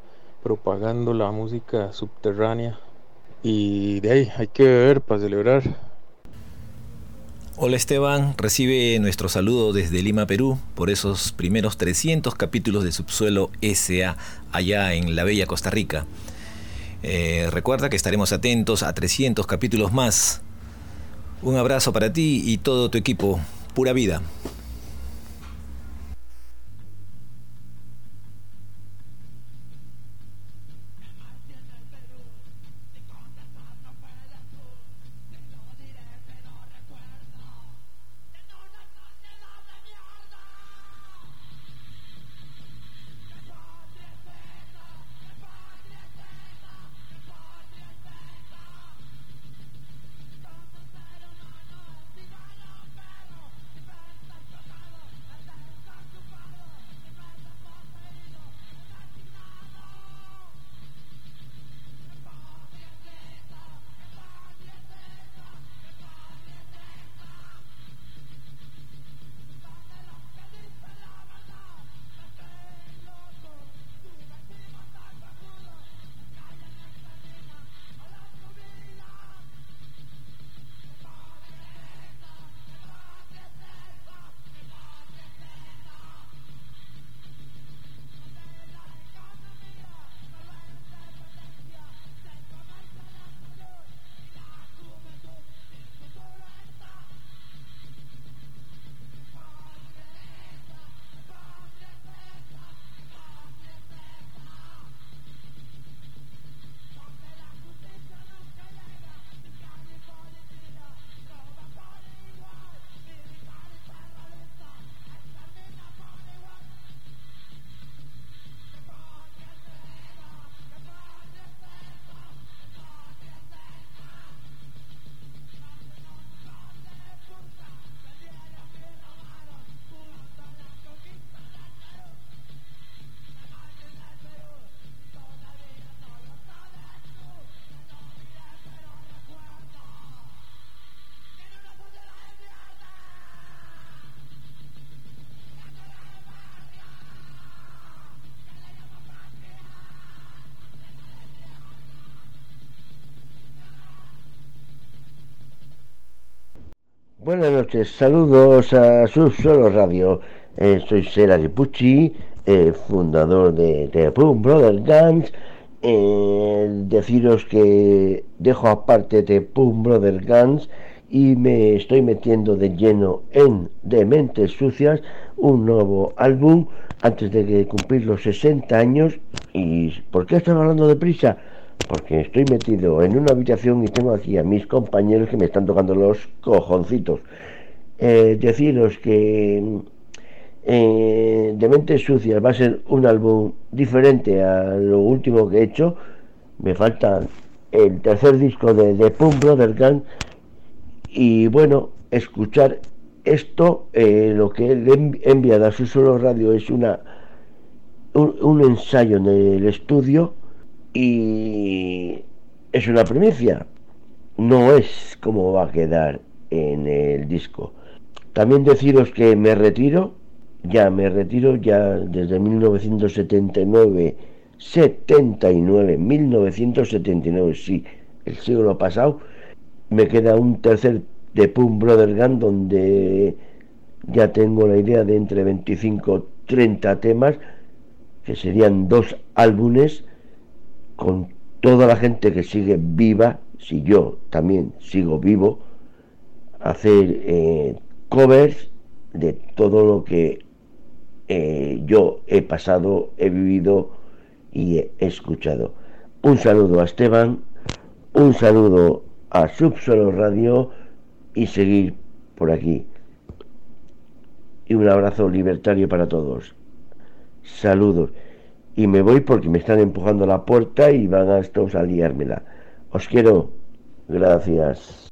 propagando la música subterránea. Y de ahí hay que beber para celebrar. Hola Esteban, recibe nuestro saludo desde Lima, Perú, por esos primeros trescientos capítulos de Subsuelo S A allá en la bella Costa Rica. Eh, recuerda que estaremos atentos a trescientos capítulos más. Un abrazo para ti y todo tu equipo. Pura vida. Buenas noches, saludos a Subsuelo Radio. Eh, soy Sera de Pucci, eh, fundador de, de Boom Brother Guns. Eh, deciros que dejo aparte de Boom Brother Guns y me estoy metiendo de lleno en De Mentes Sucias, un nuevo álbum antes de que cumplir los sesenta años. ¿Y por qué estoy hablando de prisa? Porque estoy metido en una habitación y tengo aquí a mis compañeros que me están tocando los cojoncitos. Eh, deciros que eh, De Mentes Sucias va a ser un álbum diferente a lo último que he hecho. Me falta el tercer disco de, de Boom Brother Guns. Y bueno, escuchar esto, eh, lo que he enviado a Subsuelo Radio es una un, un ensayo en el estudio y es una primicia, no es como va a quedar en el disco. También deciros que me retiro, ya me retiro ya desde mil novecientos setenta y nueve, setenta y nueve, mil novecientos setenta y nueve, sí, el siglo pasado. Me queda un tercer de Boom Brother Guns donde ya tengo la idea de entre veinticinco treinta temas, que serían dos álbumes con toda la gente que sigue viva, si yo también sigo vivo, hacer eh, covers de todo lo que eh, yo he pasado, he vivido y he escuchado. Un saludo a Esteban, un saludo a Subsuelo Radio y seguir por aquí. Y un abrazo libertario para todos. Saludos. Y me voy porque me están empujando a la puerta y van a estos a liármela. Os quiero. Gracias.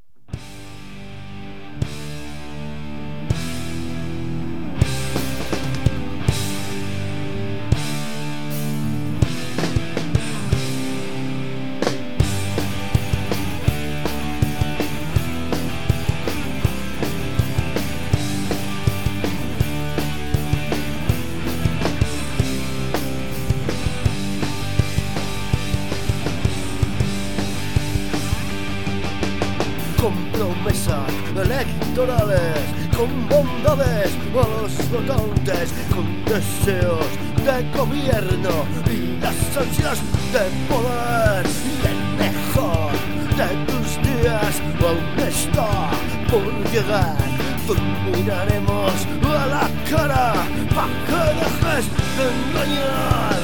Con bondades a los votantes, con deseos de gobierno y las ansias de poder. Y el mejor de tus días aún está por llegar. Te miraremos a la cara para que dejes de engañar.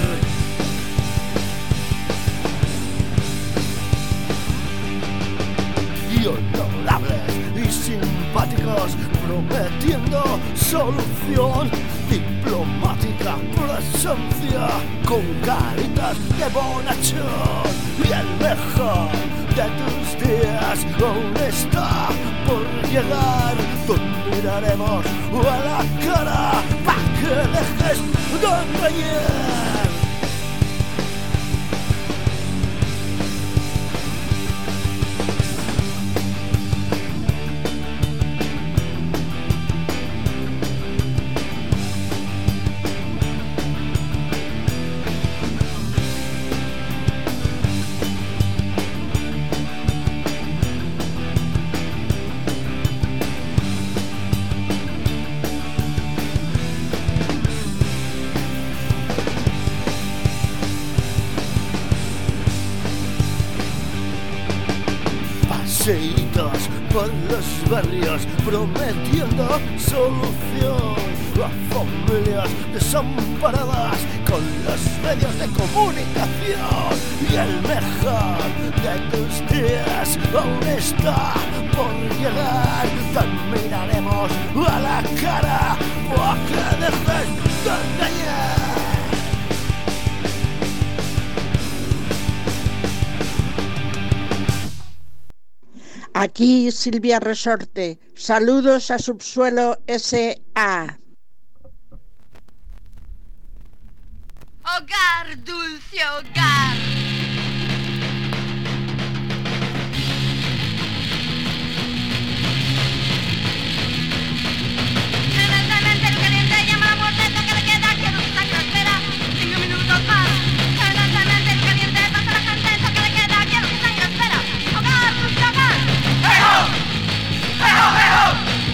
Y honorables y simpáticos, prometiendo solución diplomática, presencia con caritas de bonachón. Y el mejor de tus días aún está por llegar. Te miraremos a la cara para que dejes de engañar. Paseitos por los barrios prometiendo solución a familias desamparadas con los medios de comunicación. Y el mejor de tus días aún está por llegar. Te miraremos a la cara para que dejes de engañar. Aquí Silvia Resorte. Saludos a Subsuelo S A Hogar, dulce hogar. Tremendamente el caliente llama a la muerte, toque de queda, que no se saque la espera. Cinco minutos más. Tremendamente el caliente pasa la gente, toque de queda, que no se saque la espera. Hogar, dulce hogar. ¡Ejo! ¡Ejo, ejo!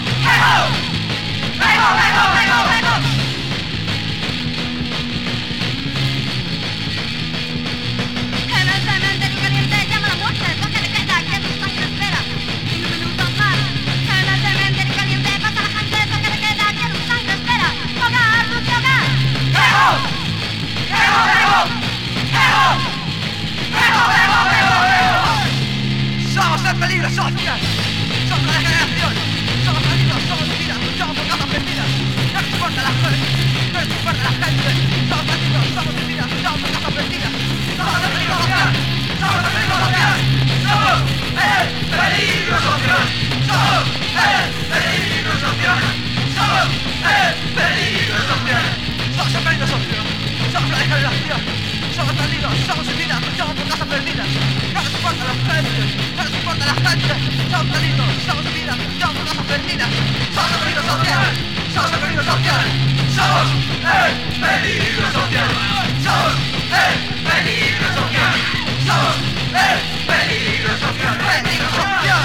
generación. Somos perdidos, somos heridas, luchamos por casas perdidas. No nos importa la gente, no nos importa la gente. Somos perdidos, somos heridas, luchamos por casas perdidas. Somos el peligro social, somos el peligro social. Somos el peligro social. Somos el peligro social. Somos el peligro social. Peligro social.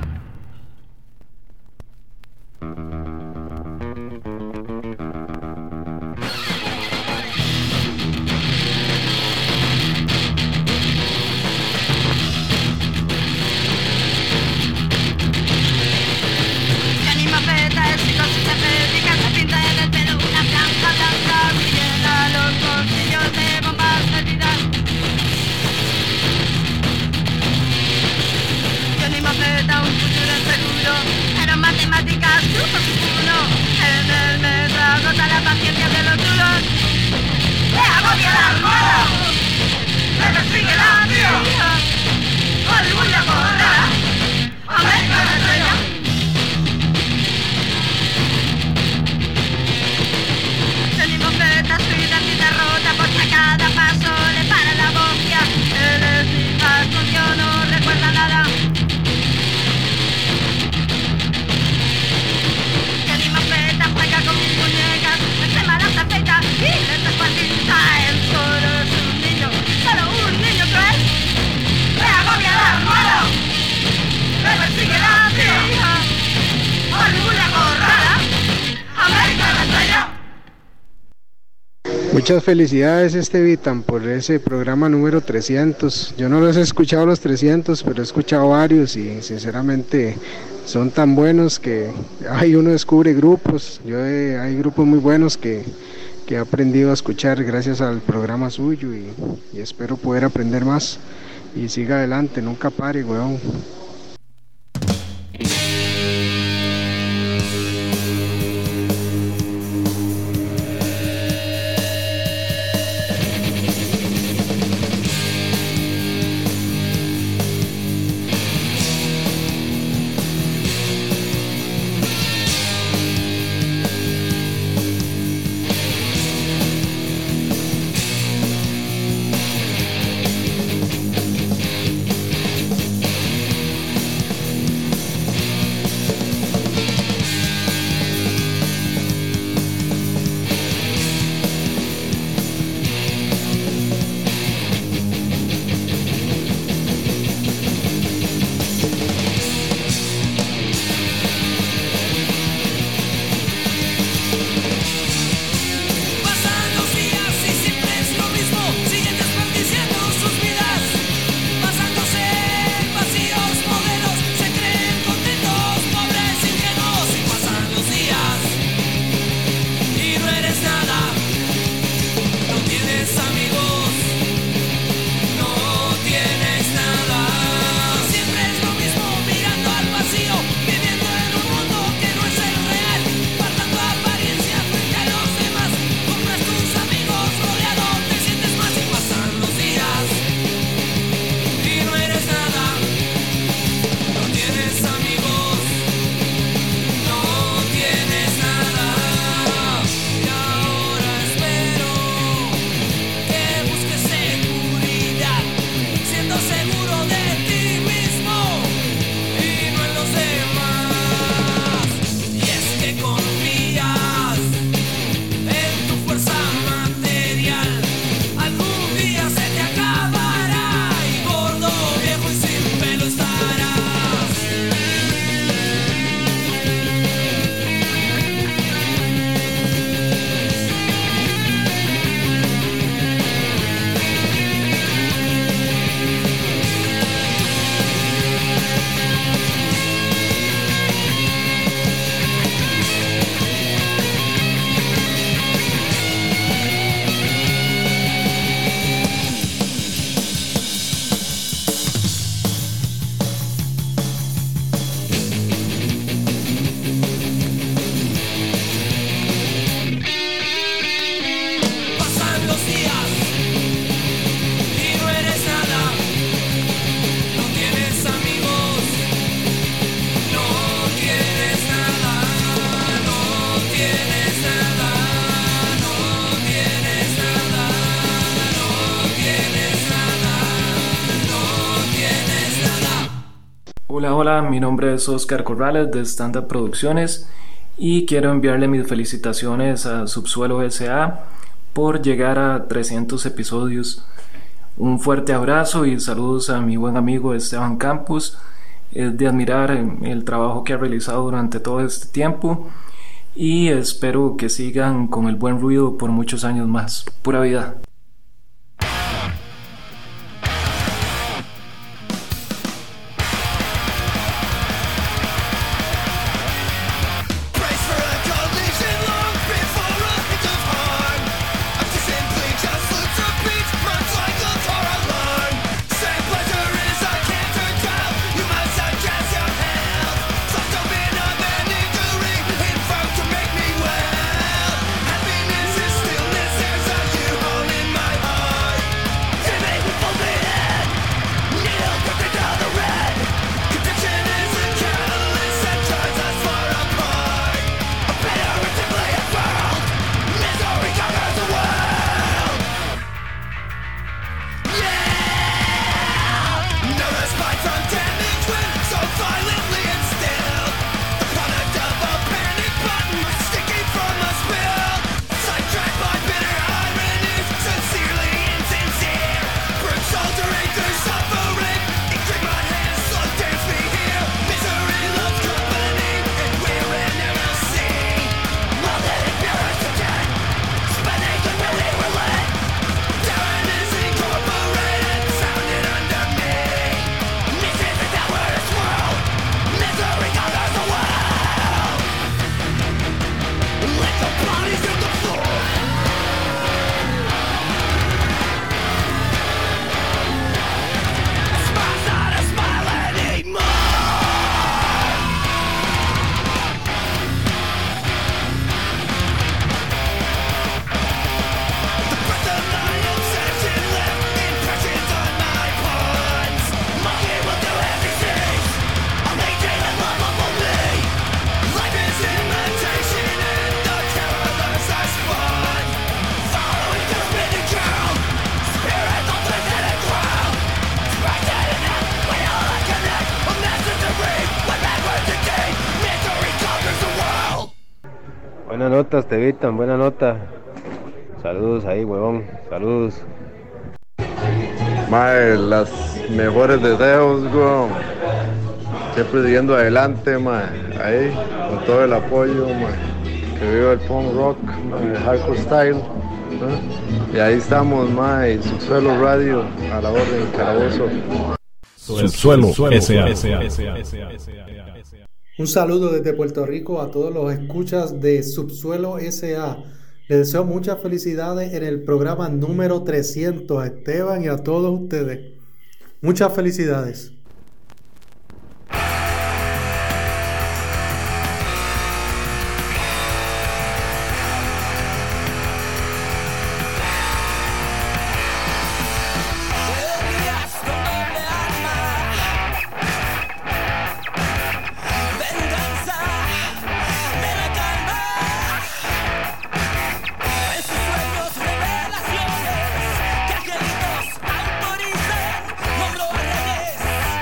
Muchas felicidades, Estevitan, por ese programa número trescientos. Yo no los he escuchado los trescientos, pero he escuchado varios y sinceramente son tan buenos que hay uno descubre grupos. Yo he, hay grupos muy buenos que, que he aprendido a escuchar gracias al programa suyo y, y espero poder aprender más. Y siga adelante, nunca pare, weón. Hola, hola, mi nombre es Oscar Corrales de Stand Up Producciones y quiero enviarle mis felicitaciones a Subsuelo S A por llegar a trescientos episodios. Un fuerte abrazo y saludos a mi buen amigo Esteban Campos. Es de admirar el trabajo que ha realizado durante todo este tiempo y espero que sigan con el buen ruido por muchos años más. Pura vida. Buenas notas, Tevitan, buena nota. Saludos ahí, huevón, saludos. Mae, las mejores deseos, weón. Siempre siguiendo adelante, mae. Ahí, con todo el apoyo, mae. Que viva el punk rock, mae, el hardcore style. ¿no? Y ahí estamos, mae. Subsuelo Radio, a la orden, calabozo. Subsuelo S A. Un saludo desde Puerto Rico a todos los escuchas de Subsuelo S A. Les deseo muchas felicidades en el programa número trescientos a Esteban y a todos ustedes. Muchas felicidades. Autoricen, no lo arregles.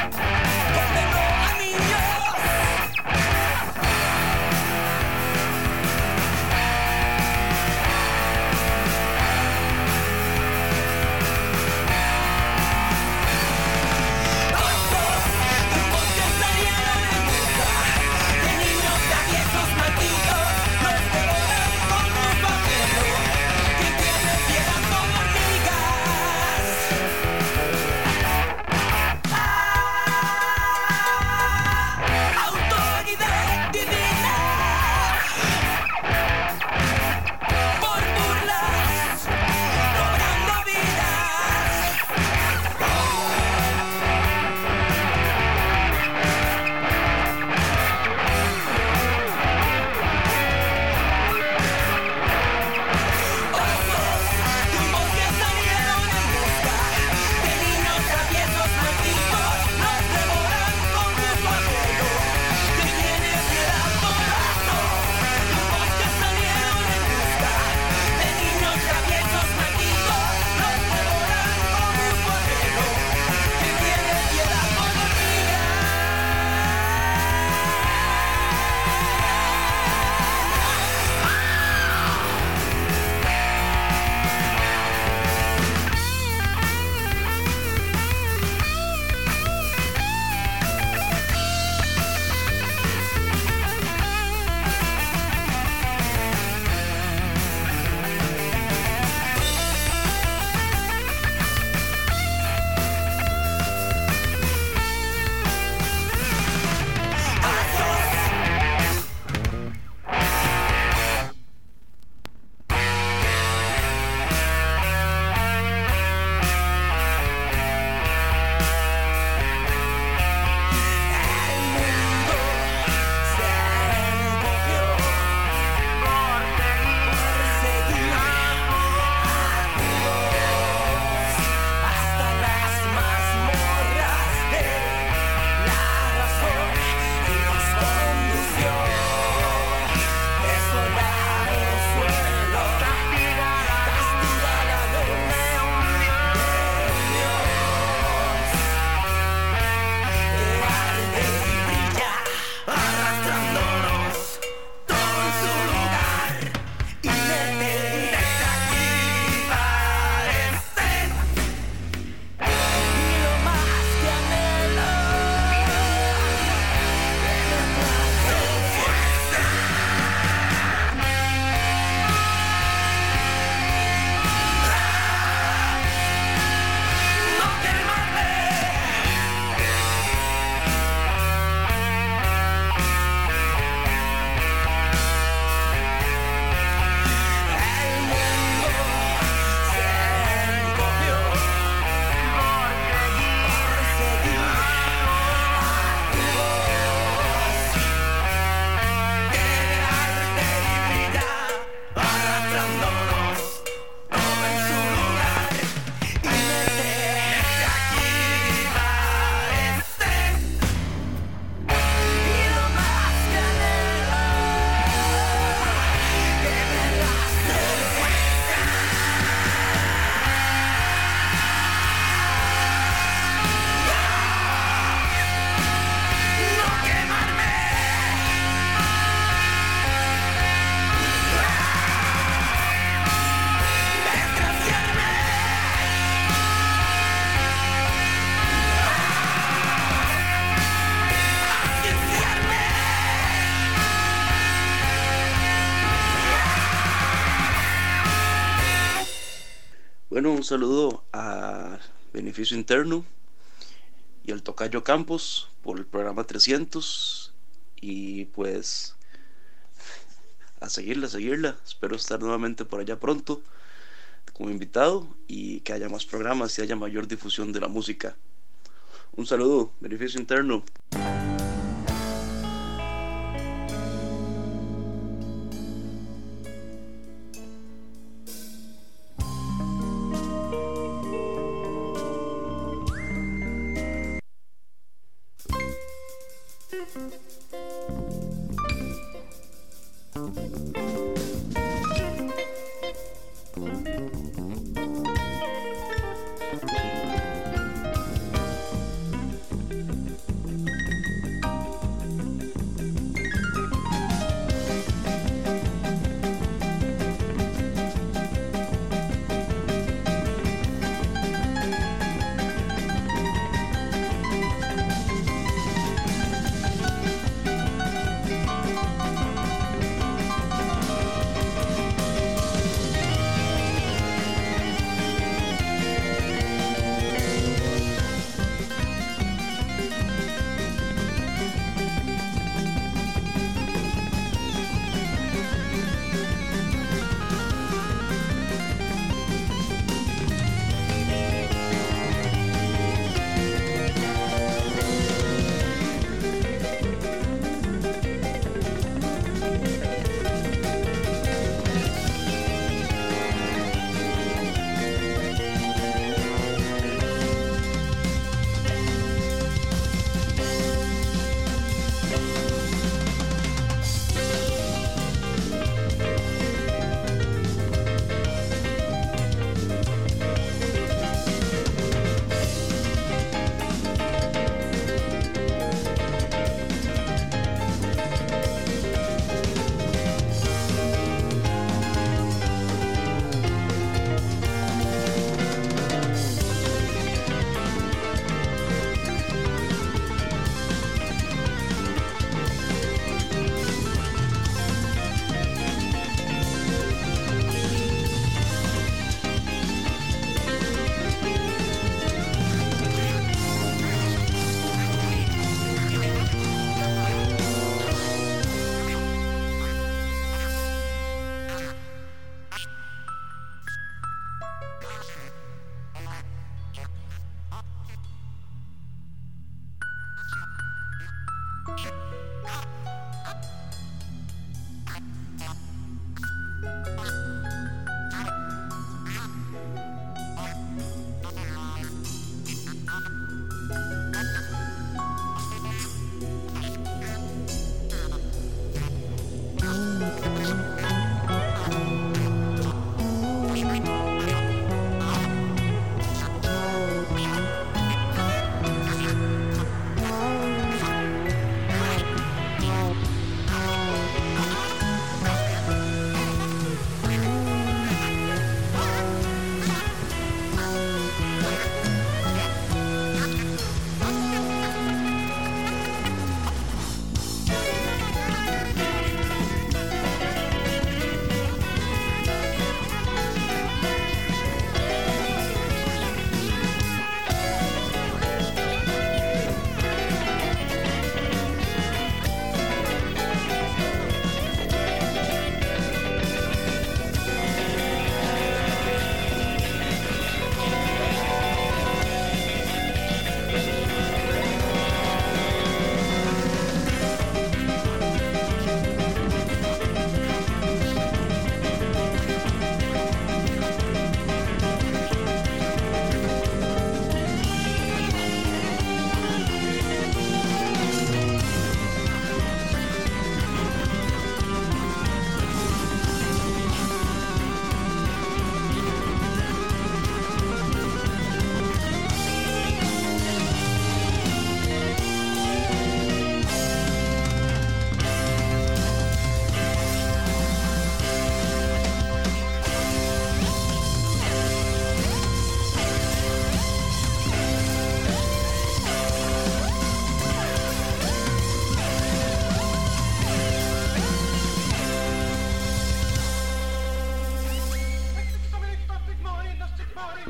Bueno, un saludo a Beneficio Interno y al Tocayo Campos por el programa trescientos. Y pues a seguirla, a seguirla. Espero estar nuevamente por allá pronto como invitado y que haya más programas y haya mayor difusión de la música. Un saludo, Beneficio Interno.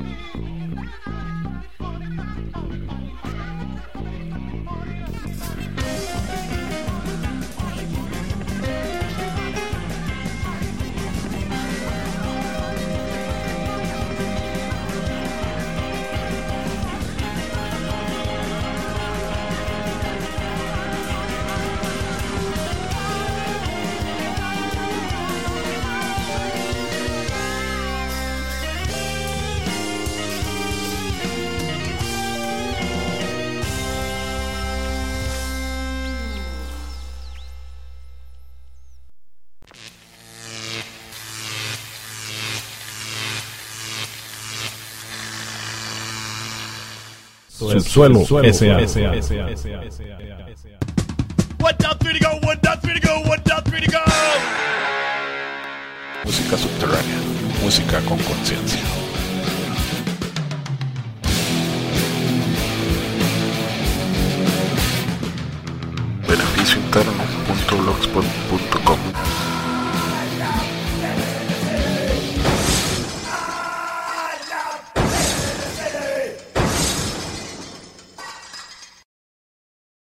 Subsuelo S A. One, two, three to go, one, two, three to go, one, two, three to go. Música subterránea, música con conciencia. beneficio interno punto blogspot punto com